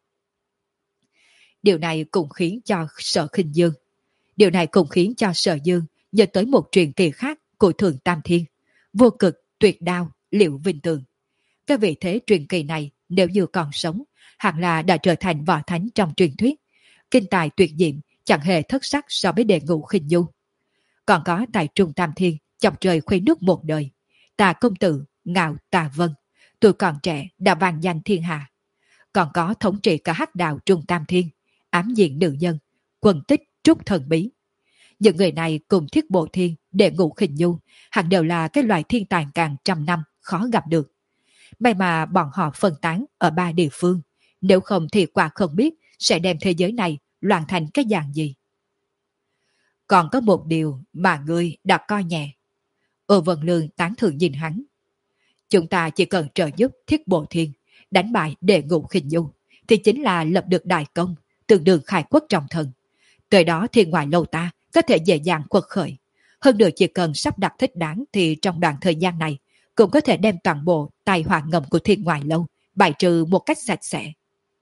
Điều này cũng khiến cho Sở Khinh Dương. Điều này cũng khiến cho Sở Dương nhớ tới một truyền kỳ khác của Thượng Tam Thiên, Vô Cực, Tuyệt Đao, Liệu Vinh Tường. Cái vị thế truyền kỳ này nếu như còn sống, hẳn là đã trở thành võ thánh trong truyền thuyết. Kinh tài tuyệt diệm, chẳng hề thất sắc so với Đệ Ngũ Khinh Nhu. Còn có tại Trung Tam Thiên, chọc trời khuấy nước một đời, Tà Công Tử, Ngạo Tà Vân, tuổi còn trẻ đã vang danh thiên hạ. Còn có thống trị cả hắc đạo Trung Tam Thiên, ám diện nữ nhân, quần tích Trúc Thần Bí. Những người này cùng Thiết Bố Thiên, Đệ Ngũ Khinh Nhu hẳn đều là cái loại thiên tài càng trăm năm khó gặp được. May mà bọn họ phân tán ở ba địa phương, nếu không thì quả không biết sẽ đem thế giới này loạn thành cái dạng gì. Còn có một điều mà ngươi đã coi nhẹ. Ô Vân Lương tán thưởng nhìn hắn. Chúng ta chỉ cần trợ giúp Thiết Bố Thiên đánh bại Đệ Ngũ Khinh Nhu thì chính là lập được đại công, tương đương khai quốc trọng thần. Tới đó Thiên Ngoại Lâu ta có thể dễ dàng quật khởi. Hơn nữa chỉ cần sắp đặt thích đáng thì trong đoạn thời gian này cũng có thể đem toàn bộ tài họa ngầm của Thiên Ngoại Lâu bài trừ một cách sạch sẽ.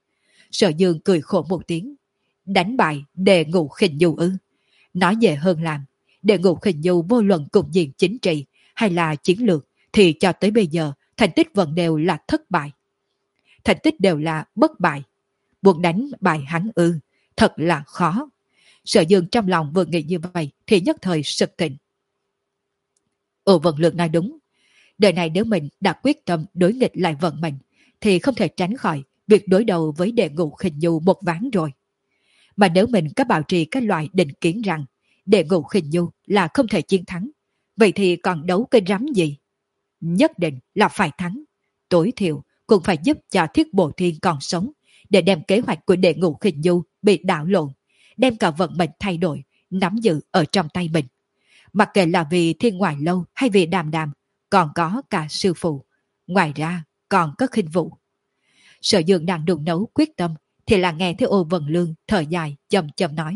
Sở Dương cười khổ một tiếng. Đánh bại Đề Ngũ Khinh Du ư? Nói dễ hơn làm. Đề Ngũ Khinh Du vô luận cục diện chính trị hay là chiến lược thì cho tới bây giờ thành tích vẫn đều là thất bại. Thành tích đều là bất bại. Buộc đánh bại hắn ư? Thật là khó. Sở Dương trong lòng vừa nghĩ như vậy thì nhất thời sực tỉnh. Ồ, Vận Lương nói đúng. Đời này nếu mình đã quyết tâm đối nghịch lại vận mệnh thì không thể tránh khỏi việc đối đầu với Đệ Ngũ Khinh Du một ván rồi. Mà nếu mình có bảo trì các loại định kiến rằng Đệ Ngũ Khinh Du là không thể chiến thắng, vậy thì còn đấu cái rắm gì? Nhất định là phải thắng. Tối thiểu cũng phải giúp cho Thiết Bộ Thiên còn sống để đem kế hoạch của Đệ Ngũ Khinh Du bị đảo lộn, đem cả vận mệnh thay đổi, nắm giữ ở trong tay mình. Mặc kệ là vì Thiên Ngoại Lâu hay vì Đàm Đàm, còn có cả sư phụ. Ngoài ra còn có Khinh Vũ. Sở Dương đang đụng nấu quyết tâm thì là nghe thấy Ô Vân Lương thở dài chậm chậm nói.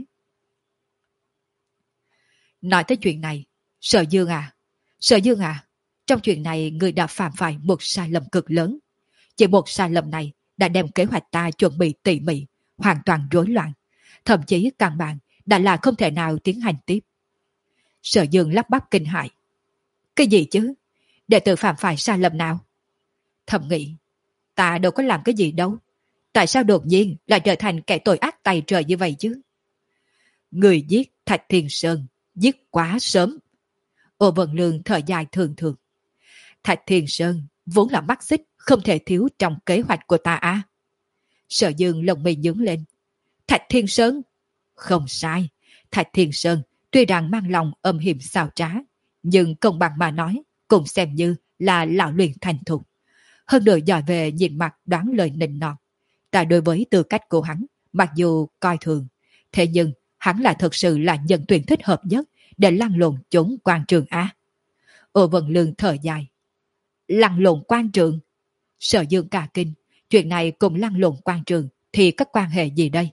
Nói tới chuyện này, Sở Dương à, Sở Dương à, trong chuyện này người đã phạm phải một sai lầm cực lớn. Chỉ một sai lầm này đã đem kế hoạch ta chuẩn bị tỉ mỉ, hoàn toàn rối loạn. Thậm chí căn bản đã là không thể nào tiến hành tiếp. Sở Dương lắp bắp kinh hãi. Cái gì chứ? Đệ tử phạm phải sai lầm nào? Thầm nghĩ, ta đâu có làm cái gì đâu. Tại sao đột nhiên lại trở thành kẻ tội ác tày trời như vậy chứ? Người giết Thạch Thiên Sơn, giết quá sớm. Ô Vân Lương thở dài thường thường. Thạch Thiên Sơn vốn là mắt xích không thể thiếu trong kế hoạch của ta à? Sở Dương lồng mi nhướng lên. Thạch Thiên Sơn? Không sai. Thạch Thiên Sơn tuy rằng mang lòng âm hiểm xào trá, nhưng công bằng mà nói cũng xem như là lão luyện thành thục. Hơn nữa giỏi về nhìn mặt đoán lời nịnh nọt. Ta đối với tư cách của hắn, mặc dù coi thường, thế nhưng hắn là thật sự là nhân tuyển thích hợp nhất để lăn lộn trốn quan trường A. Ô Vân Lương thở dài. Lăn lộn quan trường? Sở Dương cả kinh, chuyện này cùng lăn lộn quan trường thì có quan hệ gì đây?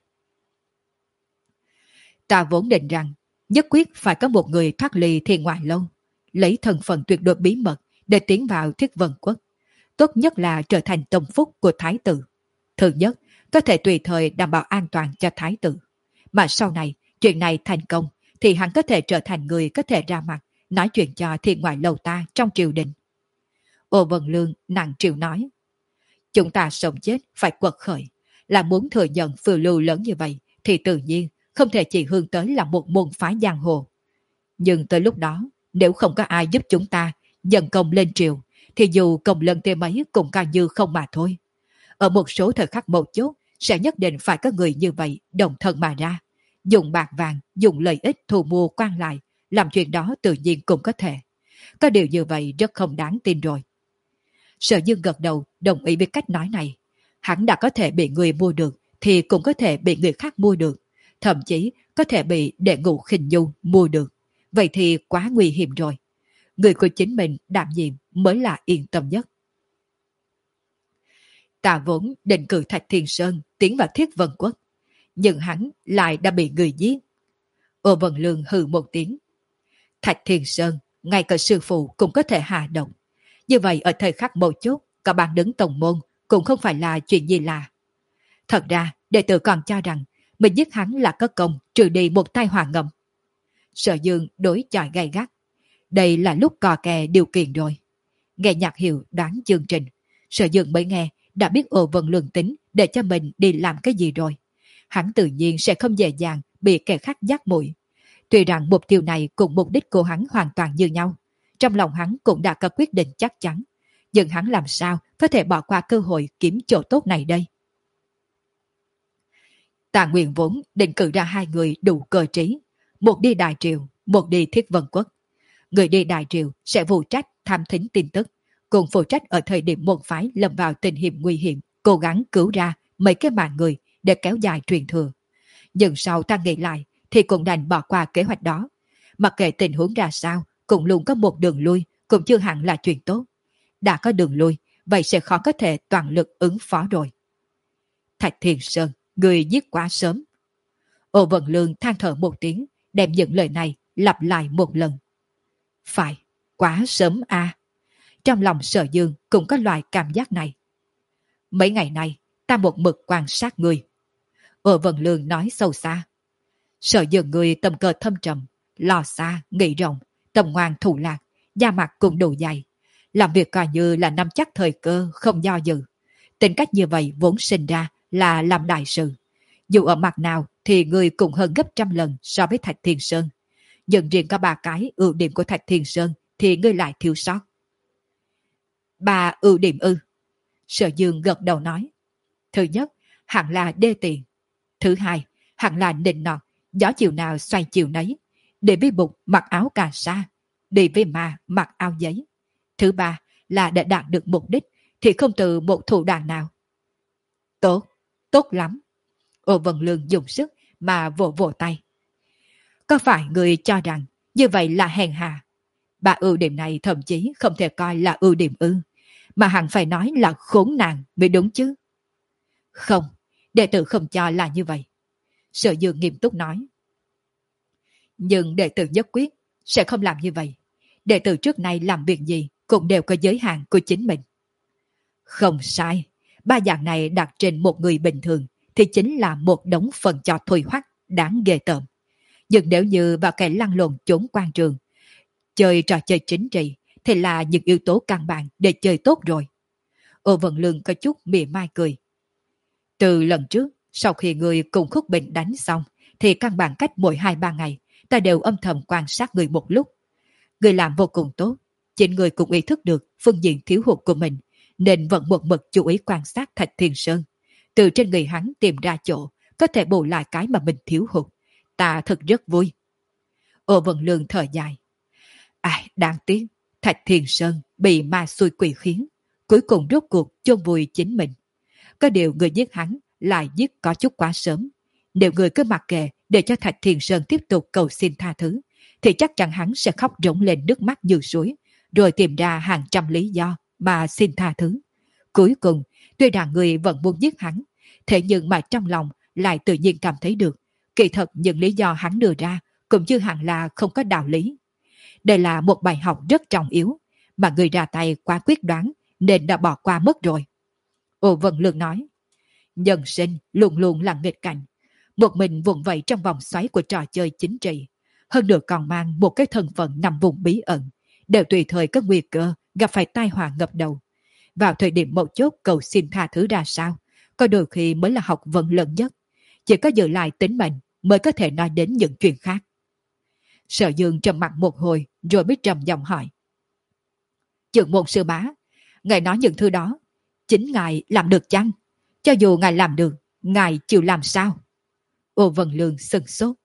Ta vốn định rằng nhất quyết phải có một người thoát ly Thiên Ngoại Lâu, lấy thân phận tuyệt đối bí mật để tiến vào Thiết Vân Quốc. Tốt nhất là trở thành tâm phúc của Thái tử. Thứ nhất, có thể tùy thời đảm bảo an toàn cho Thái tử. Mà sau này, chuyện này thành công, thì hắn có thể trở thành người có thể ra mặt, nói chuyện cho Thiên Ngoại Lâu ta trong triều đình. Ô Vân Lương nặng triều nói. Chúng ta sống chết phải quật khởi. Là muốn thừa nhận phiêu lưu lớn như vậy, thì tự nhiên không thể chỉ hướng tới là một môn phái giang hồ. Nhưng tới lúc đó, nếu không có ai giúp chúng ta dần công lên triều, thì dù công lần thêm mấy cũng coi như không mà thôi. Ở một số thời khắc một chút, sẽ nhất định phải có người như vậy đồng thân mà ra. Dùng bạc vàng, dùng lợi ích thu mua quan lại, làm chuyện đó tự nhiên cũng có thể. Có điều như vậy rất không đáng tin rồi. Sở Dương gật đầu đồng ý với cách nói này. Hắn đã có thể bị người mua được, thì cũng có thể bị người khác mua được. Thậm chí có thể bị Đệ Ngũ Khinh Du mua được. Vậy thì quá nguy hiểm rồi. Người của chính mình đảm nhiệm mới là yên tâm nhất. Ta vốn định cử Thạch Thiên Sơn tiến vào Thiết Vân Quốc, nhưng hắn lại đã bị người giết. Ô Vân Lương hừ một tiếng. Thạch Thiên Sơn, ngay cả sư phụ cũng có thể hạ độc. Như vậy ở thời khắc một chút, cả bạn đứng tổng môn cũng không phải là chuyện gì lạ. Thật ra, đệ tử còn cho rằng mình giết hắn là có công trừ đi một tai họa ngầm. Sở Dương đối chọi gay gắt. Đây là lúc cò kè điều kiện rồi. Nghe nhạc hiệu đoán chương trình, Sở Dương mới nghe đã biết Ô Vân Lương tính để cho mình đi làm cái gì rồi. Hắn tự nhiên sẽ không dễ dàng bị kẻ khác dắt mũi. Tuy rằng mục tiêu này cùng mục đích của hắn hoàn toàn như nhau, trong lòng hắn cũng đã có quyết định chắc chắn, nhưng hắn làm sao có thể bỏ qua cơ hội kiếm chỗ tốt này đây? Tạ Nguyên vốn định cử ra hai người đủ cơ trí, một đi Đại Triều, một đi Thiết Vân Quốc. Người đi Đại Triều sẽ phụ trách tham thính tin tức, cùng phụ trách ở thời điểm môn phái lâm vào tình hiểm nguy hiểm, cố gắng cứu ra mấy cái mạng người để kéo dài truyền thừa. Nhưng sau ta nghĩ lại thì cũng đành bỏ qua kế hoạch đó. Mặc kệ tình huống ra sao, cũng luôn có một đường lui, cũng chưa hẳn là chuyện tốt. Đã có đường lui, vậy sẽ khó có thể toàn lực ứng phó rồi. Thạch Thiên Sơn, người giết quá sớm. Ô Vân Lương than thở một tiếng, đem những lời này lặp lại một lần. Phải, quá sớm à. Trong lòng Sở Dương cũng có loại cảm giác này. Mấy ngày nay, ta một mực quan sát người, Ô Vân Lương nói sâu xa. Sở Dương người tầm cờ thâm trầm, lo xa, nghĩ rộng, tầm ngoan thủ lạc, da mặt cũng đủ dày. Làm việc coi như là nắm chắc thời cơ, không do dự. Tính cách như vậy vốn sinh ra là làm đại sự. Dù ở mặt nào thì người cũng hơn gấp trăm lần so với Thạch Thiên Sơn. Nhưng riêng có ba cái ưu điểm của Thạch Thiên Sơn thì ngươi lại thiếu sót. Ba ưu điểm ư? Sở Dương gật đầu nói. Thứ nhất, hẳn là đê tiện. Thứ hai, hẳn là nịnh nọt, gió chiều nào xoay chiều nấy. Để với bụng mặc áo cà sa, đi với ma mặc áo giấy. Thứ ba là để đạt được mục đích thì không từ một thủ đoạn nào. Tốt, tốt lắm. Ô Vân Lương dùng sức mà vỗ vỗ tay. Có phải người cho rằng như vậy là hèn hạ? Ba ưu điểm này thậm chí không thể coi là ưu điểm ư, mà hẳn phải nói là khốn nạn mới đúng chứ. Không, đệ tử không cho là như vậy. Sở Dương nghiêm túc nói. Nhưng đệ tử nhất quyết sẽ không làm như vậy. Đệ tử trước nay làm việc gì cũng đều có giới hạn của chính mình. Không sai, ba dạng này đặt trên một người bình thường thì chính là một đống phần cho thôi hoắc đáng ghê tởm. Nhưng nếu như vào kẻ lăn lộn trốn quan trường, chơi trò chơi chính trị thì là những yếu tố căn bản để chơi tốt rồi. Ô Vân Lương có chút mỉa mai cười. Từ lần trước, sau khi người cùng Khúc Bình đánh xong, thì căn bản cách mỗi hai ba ngày, ta đều âm thầm quan sát người một lúc. Người làm vô cùng tốt, chính người cũng ý thức được phương diện thiếu hụt của mình, nên vẫn một mực chú ý quan sát Thạch Thiên Sơn. Từ trên người hắn tìm ra chỗ, có thể bù lại cái mà mình thiếu hụt. Ta thật rất vui. Ô Vân Lương thở dài. Ai, đáng tiếc, Thạch Thiên Sơn bị ma xui quỷ khiến, cuối cùng rốt cuộc chôn vùi chính mình. Có điều người giết hắn lại giết có chút quá sớm. Nếu người cứ mặc kệ để cho Thạch Thiên Sơn tiếp tục cầu xin tha thứ, thì chắc chắn hắn sẽ khóc rống lên nước mắt như suối, rồi tìm ra hàng trăm lý do mà xin tha thứ. Cuối cùng, tuy rằng người vẫn muốn giết hắn, thế nhưng mà trong lòng lại tự nhiên cảm thấy được, kỳ thật những lý do hắn đưa ra cũng như hẳn là không có đạo lý. Đây là một bài học rất trọng yếu, mà người ra tay quá quyết đoán nên đã bỏ qua mất rồi. Ô Vân Lương nói, nhân sinh luôn luôn là nghịch cảnh, một mình vùng vẫy trong vòng xoáy của trò chơi chính trị, hơn nữa còn mang một cái thân phận nằm vùng bí ẩn, đều tùy thời có nguy cơ gặp phải tai họa ngập đầu. Vào thời điểm mấu chốt cầu xin tha thứ ra sao, có đôi khi mới là học vấn lớn nhất. Chỉ có giữ lại tính mệnh mới có thể nói đến những chuyện khác. Sở Dương trầm mặt một hồi rồi mới trầm giọng hỏi. Trưởng môn sư bá, ngài nói những thứ đó, chính ngài làm được chăng? Cho dù ngài làm được, ngài chịu làm sao? Ô Vân Lương sừng sốt.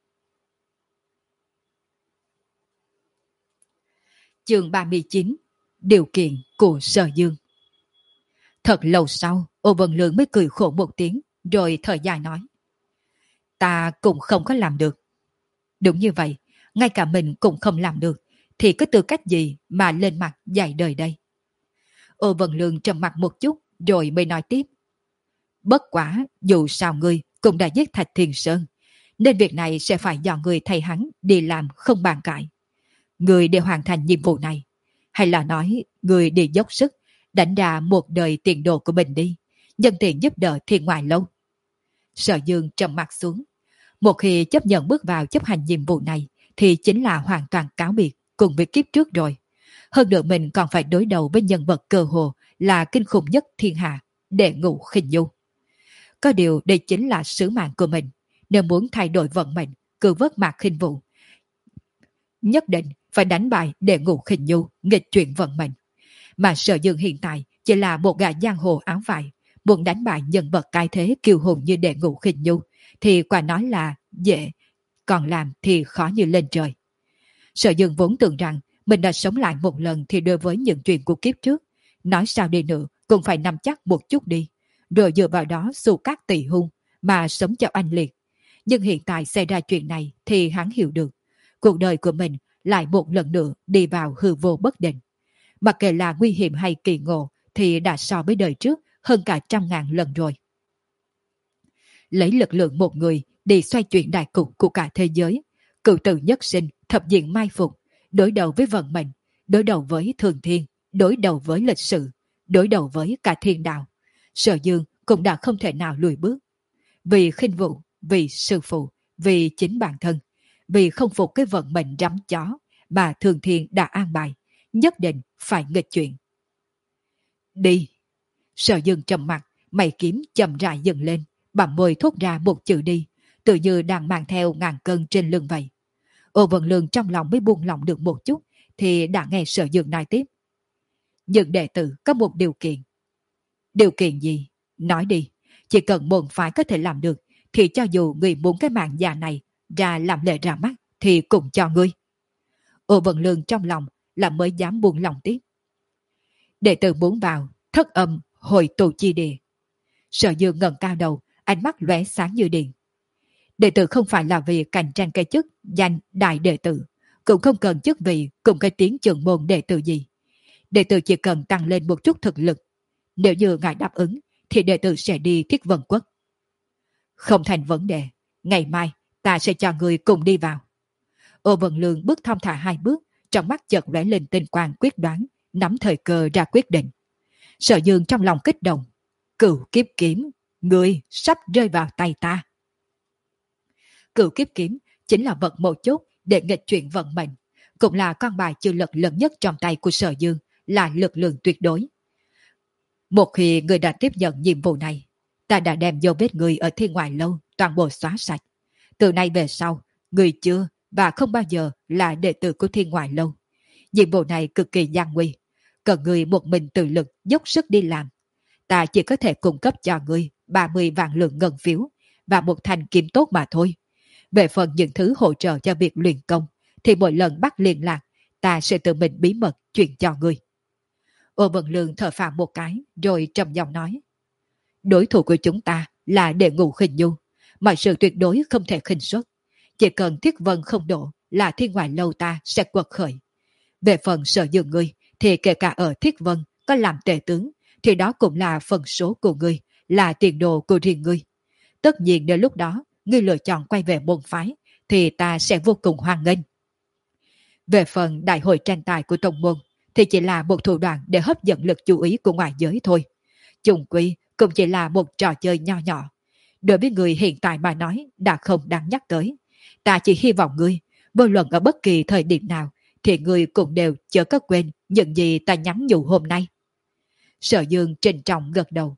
Chương ba mươi chín. Điều kiện của Sở Dương. Thật lâu sau, Ô Vân Lương mới cười khổ một tiếng, rồi thở dài nói. Ta cũng không có làm được. Đúng như vậy, ngay cả mình cũng không làm được, thì có tư cách gì mà lên mặt dạy đời đây? Ô Vân Lương trầm mặt một chút, rồi mới nói tiếp. Bất quả, dù sao ngươi cũng đã giết Thạch Thiên Sơn, nên việc này sẽ phải do người thay hắn đi làm không bàn cãi. Người để hoàn thành nhiệm vụ này, hay là nói người đi dốc sức đánh ra một đời tiền đồ của mình đi, nhân tiện giúp đỡ Thiên Ngoại Lâu. Sở Dương trầm mặt xuống. Một khi chấp nhận bước vào chấp hành nhiệm vụ này thì chính là hoàn toàn cáo biệt cùng với kiếp trước rồi. Hơn nữa mình còn phải đối đầu với nhân vật cơ hồ là kinh khủng nhất thiên hạ, Đệ Ngũ Khinh Nhu. Có điều đây chính là sứ mạng của mình. Nếu muốn thay đổi vận mệnh, cứu vớt Mạc Khinh Vũ, nhất định phải đánh bại Đệ Ngũ Khinh Nhu, nghịch chuyển vận mệnh. Mà Sở Dương hiện tại chỉ là một gã giang hồ áo vải, muốn đánh bại nhân vật cái thế kiêu hùng như Đệ Ngũ Khinh Nhu thì quả nói là dễ, còn làm thì khó như lên trời. Sở Dương vốn tưởng rằng mình đã sống lại một lần thì đối với những chuyện của kiếp trước, nói sao đi nữa cũng phải nắm chắc một chút đi, rồi dựa vào đó xù các tỷ hung mà sống cho anh liệt. Nhưng hiện tại xảy ra chuyện này thì hắn hiểu được, cuộc đời của mình lại một lần nữa đi vào hư vô bất định. Mặc kệ là nguy hiểm hay kỳ ngộ thì đã so với đời trước hơn cả trăm ngàn lần rồi. Lấy lực lượng một người để xoay chuyển đại cục của cả thế giới, cựu tử nhất sinh, thập diện mai phục, đối đầu với vận mệnh, đối đầu với thường thiên, đối đầu với lịch sử, đối đầu với cả thiên đạo. Sở Dương cũng đã không thể nào lùi bước. Vì Khinh Vũ, vì sư phụ, vì chính bản thân, vì không phục cái vận mệnh rắm chó mà thường thiên đã an bài, nhất định phải nghịch chuyện. Đi! Sở Dương trầm mặt, mày kiếm chậm rãi dừng lên, bặm môi thốt ra một chữ đi, tự như đang mang theo ngàn cân trên lưng vậy. Ô Vân Lương trong lòng mới buông lòng được một chút, thì đã nghe Sở Dương nói tiếp. Nhưng đệ tử có một điều kiện. Điều kiện gì? Nói đi. Chỉ cần môn phái có thể làm được, thì cho dù người muốn cái mạng già này ra làm lệ ra mắt, thì cũng cho ngươi. Ô Vân Lương trong lòng là mới dám buông lòng tiếp. Đệ tử muốn vào thất âm hồi tù chi địa. Sở Dương ngẩng cao đầu, ánh mắt lóe sáng như điện. Đệ tử không phải là vì cạnh tranh cái chức danh đại đệ tử, cũng không cần chức vị cùng cái tiếng trưởng môn đệ tử gì. Đệ tử chỉ cần tăng lên một chút thực lực. Nếu như ngài đáp ứng, thì đệ tử sẽ đi Thiết Vân Quốc. Không thành vấn đề, ngày mai ta sẽ cho người cùng đi vào. Ô Vân Lương bước thong thả hai bước, trong mắt chợt lóe lên tinh quang quyết đoán, nắm thời cơ ra quyết định. Sở Dương trong lòng kích động. Cửu kiếp kiếm, người sắp rơi vào tay ta. Cửu kiếp kiếm chính là vật một chút để nghịch chuyển vận mệnh, cũng là con bài trừ lực lớn nhất trong tay của Sở Dương, là lực lượng tuyệt đối. Một khi người đã tiếp nhận nhiệm vụ này, ta đã đem dấu vết người ở Thiên Ngoại Lâu toàn bộ xóa sạch. Từ nay về sau, người chưa và không bao giờ là đệ tử của Thiên Ngoại Lâu. Nhiệm vụ này cực kỳ gian nguy, cần người một mình tự lực dốc sức đi làm. Ta chỉ có thể cung cấp cho người ba mươi vạn lượng ngân phiếu và một thanh kiếm tốt mà thôi. Về phần những thứ hỗ trợ cho việc luyện công, thì mỗi lần bắt liên lạc, ta sẽ tự mình bí mật chuyển cho người. Ô Vân Lương thở phào một cái, rồi trầm giọng nói. Đối thủ của chúng ta là Đệ Ngũ Khinh Nhu, mọi sự tuyệt đối không thể khinh suất. Chỉ cần Thiết Vân không đổ là Thiên Ngoại Lâu ta sẽ quật khởi. Về phần Sở Dương ngươi, thì kể cả ở Thiết Vân có làm tể tướng, thì đó cũng là phần số của ngươi, là tiền đồ của riêng ngươi. Tất nhiên đến lúc đó, ngươi lựa chọn quay về môn phái, thì ta sẽ vô cùng hoan nghênh. Về phần đại hội tranh tài của tông môn, thì chỉ là một thủ đoạn để hấp dẫn lực chú ý của ngoại giới thôi. Chung quy cũng chỉ là một trò chơi nho nhỏ. Đối với người hiện tại mà nói đã không đáng nhắc tới. Ta chỉ hy vọng ngươi, vô luận ở bất kỳ thời điểm nào, thì ngươi cũng đều chớ có quên những gì ta nhắn nhủ hôm nay. Sở Dương trịnh trọng gật đầu.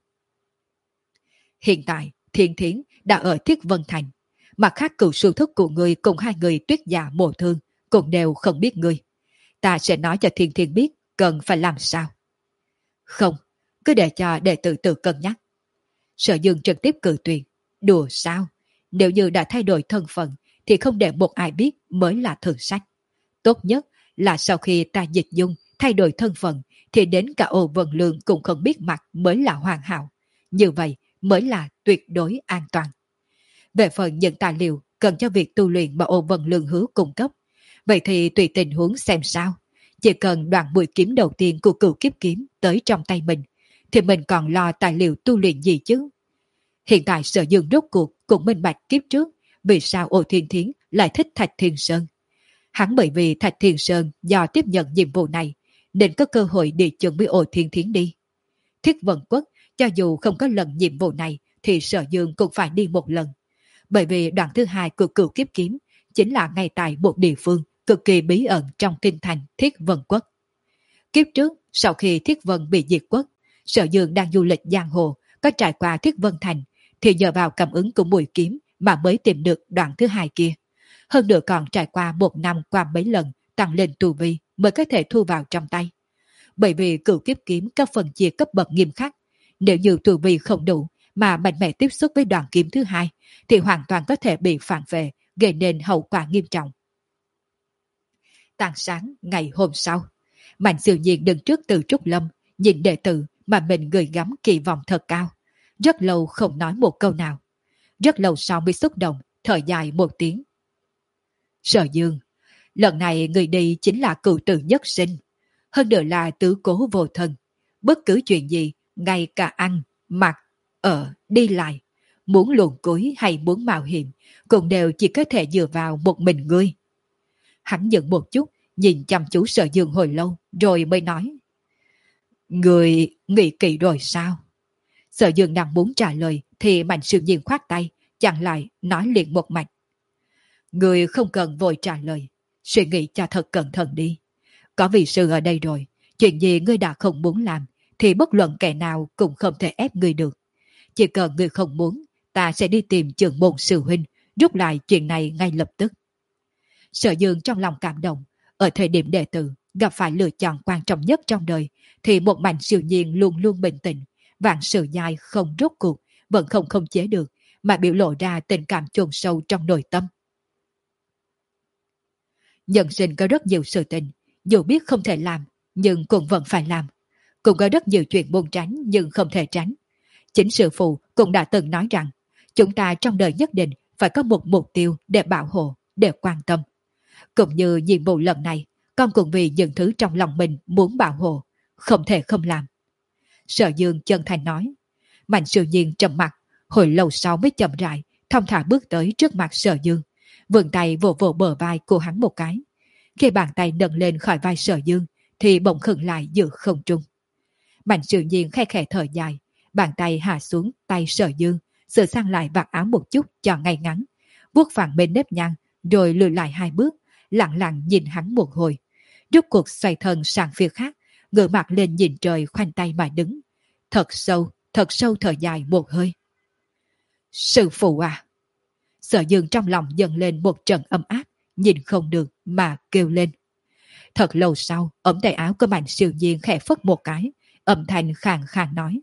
Hiện tại, Thiên Thiến đã ở Thiết Vân Thành. Mặt khác cựu sư thúc của ngươi cùng hai người Tuyết Dạ Mộ Thương cũng đều không biết ngươi. Ta sẽ nói cho Thiên Thiến biết cần phải làm sao. Không, cứ để cho đệ tử tự cân nhắc. Sở Dương trực tiếp cự tuyệt. Đùa sao? Nếu như đã thay đổi thân phận thì không để một ai biết mới là thường sách. Tốt nhất là sau khi ta dịch dung thay đổi thân phận thì đến cả Ô Vân Lương cũng không biết mặt mới là hoàn hảo. Như vậy mới là tuyệt đối an toàn. Về phần những tài liệu cần cho việc tu luyện mà Ô Vân Lương hứa cung cấp, vậy thì tùy tình huống xem sao. Chỉ cần đoạn mũi kiếm đầu tiên của cửu kiếp kiếm tới trong tay mình, thì mình còn lo tài liệu tu luyện gì chứ? Hiện tại Sở Dương rốt cuộc cũng minh bạch kiếp trước vì sao Ô Thiên Thiến lại thích Thạch Thiên Sơn. Hắn bởi vì Thạch Thiên Sơn do tiếp nhận nhiệm vụ này nên có cơ hội đi chung với Ô Thiên Thiến đi. Thiết Vân Quốc cho dù không có lần nhiệm vụ này thì Sở Dương cũng phải đi một lần. Bởi vì đoạn thứ hai của cửu kiếp kiếm chính là ngay tại một địa phương cực kỳ bí ẩn trong kinh thành Thiết Vân Quốc. Kiếp trước, sau khi Thiết Vân bị diệt quốc, Sở Dương đang du lịch giang hồ, có trải qua Thiết Vân Thành, thì nhờ vào cảm ứng của mũi kiếm mà mới tìm được đoạn thứ hai kia. Hơn nữa còn trải qua một năm qua mấy lần tăng lên tu vi mới có thể thu vào trong tay. Bởi vì cửu kiếp kiếm có phần chia cấp bậc nghiêm khắc, nếu như tu vi không đủ mà mạnh mẽ tiếp xúc với đoạn kiếm thứ hai, thì hoàn toàn có thể bị phản vệ, gây nên hậu quả nghiêm trọng. Tàn sáng ngày hôm sau, Mạnh Siêu Nhiên đứng trước Từ Trúc Lâm, nhìn đệ tử mà mình gửi gắm kỳ vọng thật cao. Rất lâu không nói một câu nào. Rất lâu sau mới xúc động, thở dài một tiếng. Sở Dương, lần này người đi chính là cựu tử nhất sinh. Hơn nữa là tứ cố vô thân. Bất cứ chuyện gì, ngay cả ăn, mặc, ở, đi lại, muốn luồn cuối hay muốn mạo hiểm, cũng đều chỉ có thể dựa vào một mình ngươi. Hắn dừng một chút, nhìn chăm chú Sở Dương hồi lâu, rồi mới nói. Người nghĩ kỹ rồi sao? Sở Dương đang muốn trả lời, thì Mạnh Siêu Nhiên khoát tay, chặn lại nói liền một mạch. Người không cần vội trả lời, suy nghĩ cho thật cẩn thận đi. Có vị sư ở đây rồi, chuyện gì ngươi đã không muốn làm thì bất luận kẻ nào cũng không thể ép ngươi được. Chỉ cần ngươi không muốn, ta sẽ đi tìm trưởng môn sư huynh, rút lại chuyện này ngay lập tức. Sở Dương trong lòng cảm động, ở thời điểm đệ tử gặp phải lựa chọn quan trọng nhất trong đời, thì một Mạnh Siêu Nhiên luôn luôn bình tĩnh, vạn sự nhai không rốt cuộc, vẫn không khống chế được, mà biểu lộ ra tình cảm chôn sâu trong nội tâm. Nhân sinh có rất nhiều sự tình, dù biết không thể làm, nhưng cũng vẫn phải làm. Cũng có rất nhiều chuyện muốn tránh nhưng không thể tránh. Chính sư phụ cũng đã từng nói rằng, chúng ta trong đời nhất định phải có một mục tiêu để bảo hộ, để quan tâm. Cũng như nhiệm vụ lần này, con cũng vì những thứ trong lòng mình muốn bảo hộ, không thể không làm. Sở Dương chân thành nói. Mạnh Siêu Nhiên trầm mặt, hồi lâu sau mới chậm rãi, thong thả bước tới trước mặt Sở Dương, vươn tay vỗ vỗ bờ vai của hắn một cái. Khi bàn tay nâng lên khỏi vai Sở Dương, thì bỗng khựng lại giữa không trung. Mạnh Siêu Nhiên khe khẽ thở dài, bàn tay hạ xuống tay Sở Dương, sửa sang lại vạt áo một chút cho ngay ngắn, vuốt phẳng bên nếp nhăn, rồi lùi lại hai bước, lặng lặng nhìn hắn một hồi, rút cuộc xoay thân sang phía khác, ngửa mặt lên nhìn trời khoanh tay mà đứng, thật sâu, thật sâu thở dài một hơi. Sư phụ à! Sở Dương trong lòng dâng lên một trận ấm áp, nhìn không được mà kêu lên. Thật lâu sau, ống tay áo của Mạnh Siêu Nhiên khẽ phất một cái, âm thanh khàn khàn nói.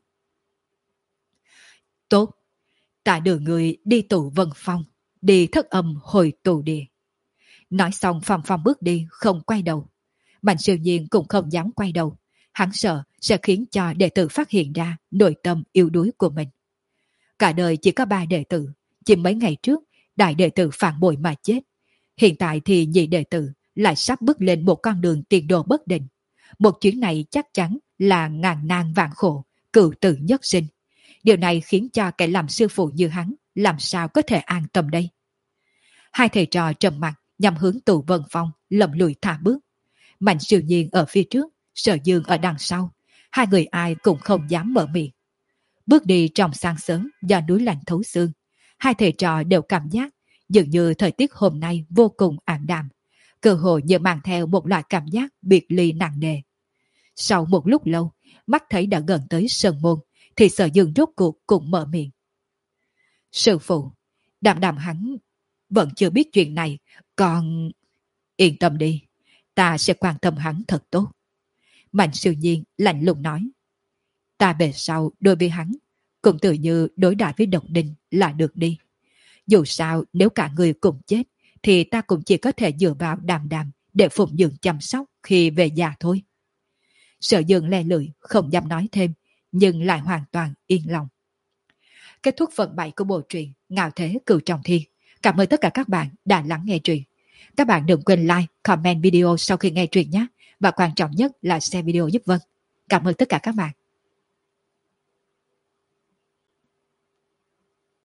Tốt, ta đưa người đi tù Vân Phong, đi thất âm hồi tù địa. Nói xong Phong Phong bước đi, không quay đầu. Mạnh Siêu Nhiên cũng không dám quay đầu, hắn sợ sẽ khiến cho đệ tử phát hiện ra nội tâm yếu đuối của mình. Cả đời chỉ có ba đệ tử, chỉ mấy ngày trước đại đệ tử phản bội mà chết. Hiện tại thì nhị đệ tử lại sắp bước lên một con đường tiền đồ bất định. Một chuyến này chắc chắn là ngàn nan vạn khổ, cựu tử nhất sinh. Điều này khiến cho kẻ làm sư phụ như hắn làm sao có thể an tâm đây. Hai thầy trò trầm mặt nhằm hướng tù Vân Phong, lầm lùi thả bước. Mạnh Siêu Nhiên ở phía trước, Sở Dương ở đằng sau, hai người ai cũng không dám mở miệng. Bước đi trong sáng sớm do núi lạnh thấu xương, hai thầy trò đều cảm giác dường như thời tiết hôm nay vô cùng ảm đạm, cơ hội như mang theo một loại cảm giác biệt ly nặng nề. Sau một lúc lâu, mắt thấy đã gần tới sân môn, thì Sở Dương rốt cuộc cũng mở miệng. Sư phụ, đàm đàm hắn vẫn chưa biết chuyện này, còn... Yên tâm đi, ta sẽ quan tâm hắn thật tốt. Mạnh Siêu Nhiên lạnh lùng nói. Ta về sau đối với hắn, cũng tự như đối đãi với Độc Đinh là được đi. Dù sao nếu cả người cùng chết, thì ta cũng chỉ có thể dựa vào đàm đàm để phụng dưỡng chăm sóc khi về già thôi. Sở Dương le lưỡi không dám nói thêm, nhưng lại hoàn toàn yên lòng. Kết thúc phần bảy của bộ truyện Ngạo Thế Cửu Trọng Thiên. Cảm ơn tất cả các bạn đã lắng nghe truyện. Các bạn đừng quên like, comment video sau khi nghe truyện nhé. Và quan trọng nhất là share video giúp Vân. Cảm ơn tất cả các bạn.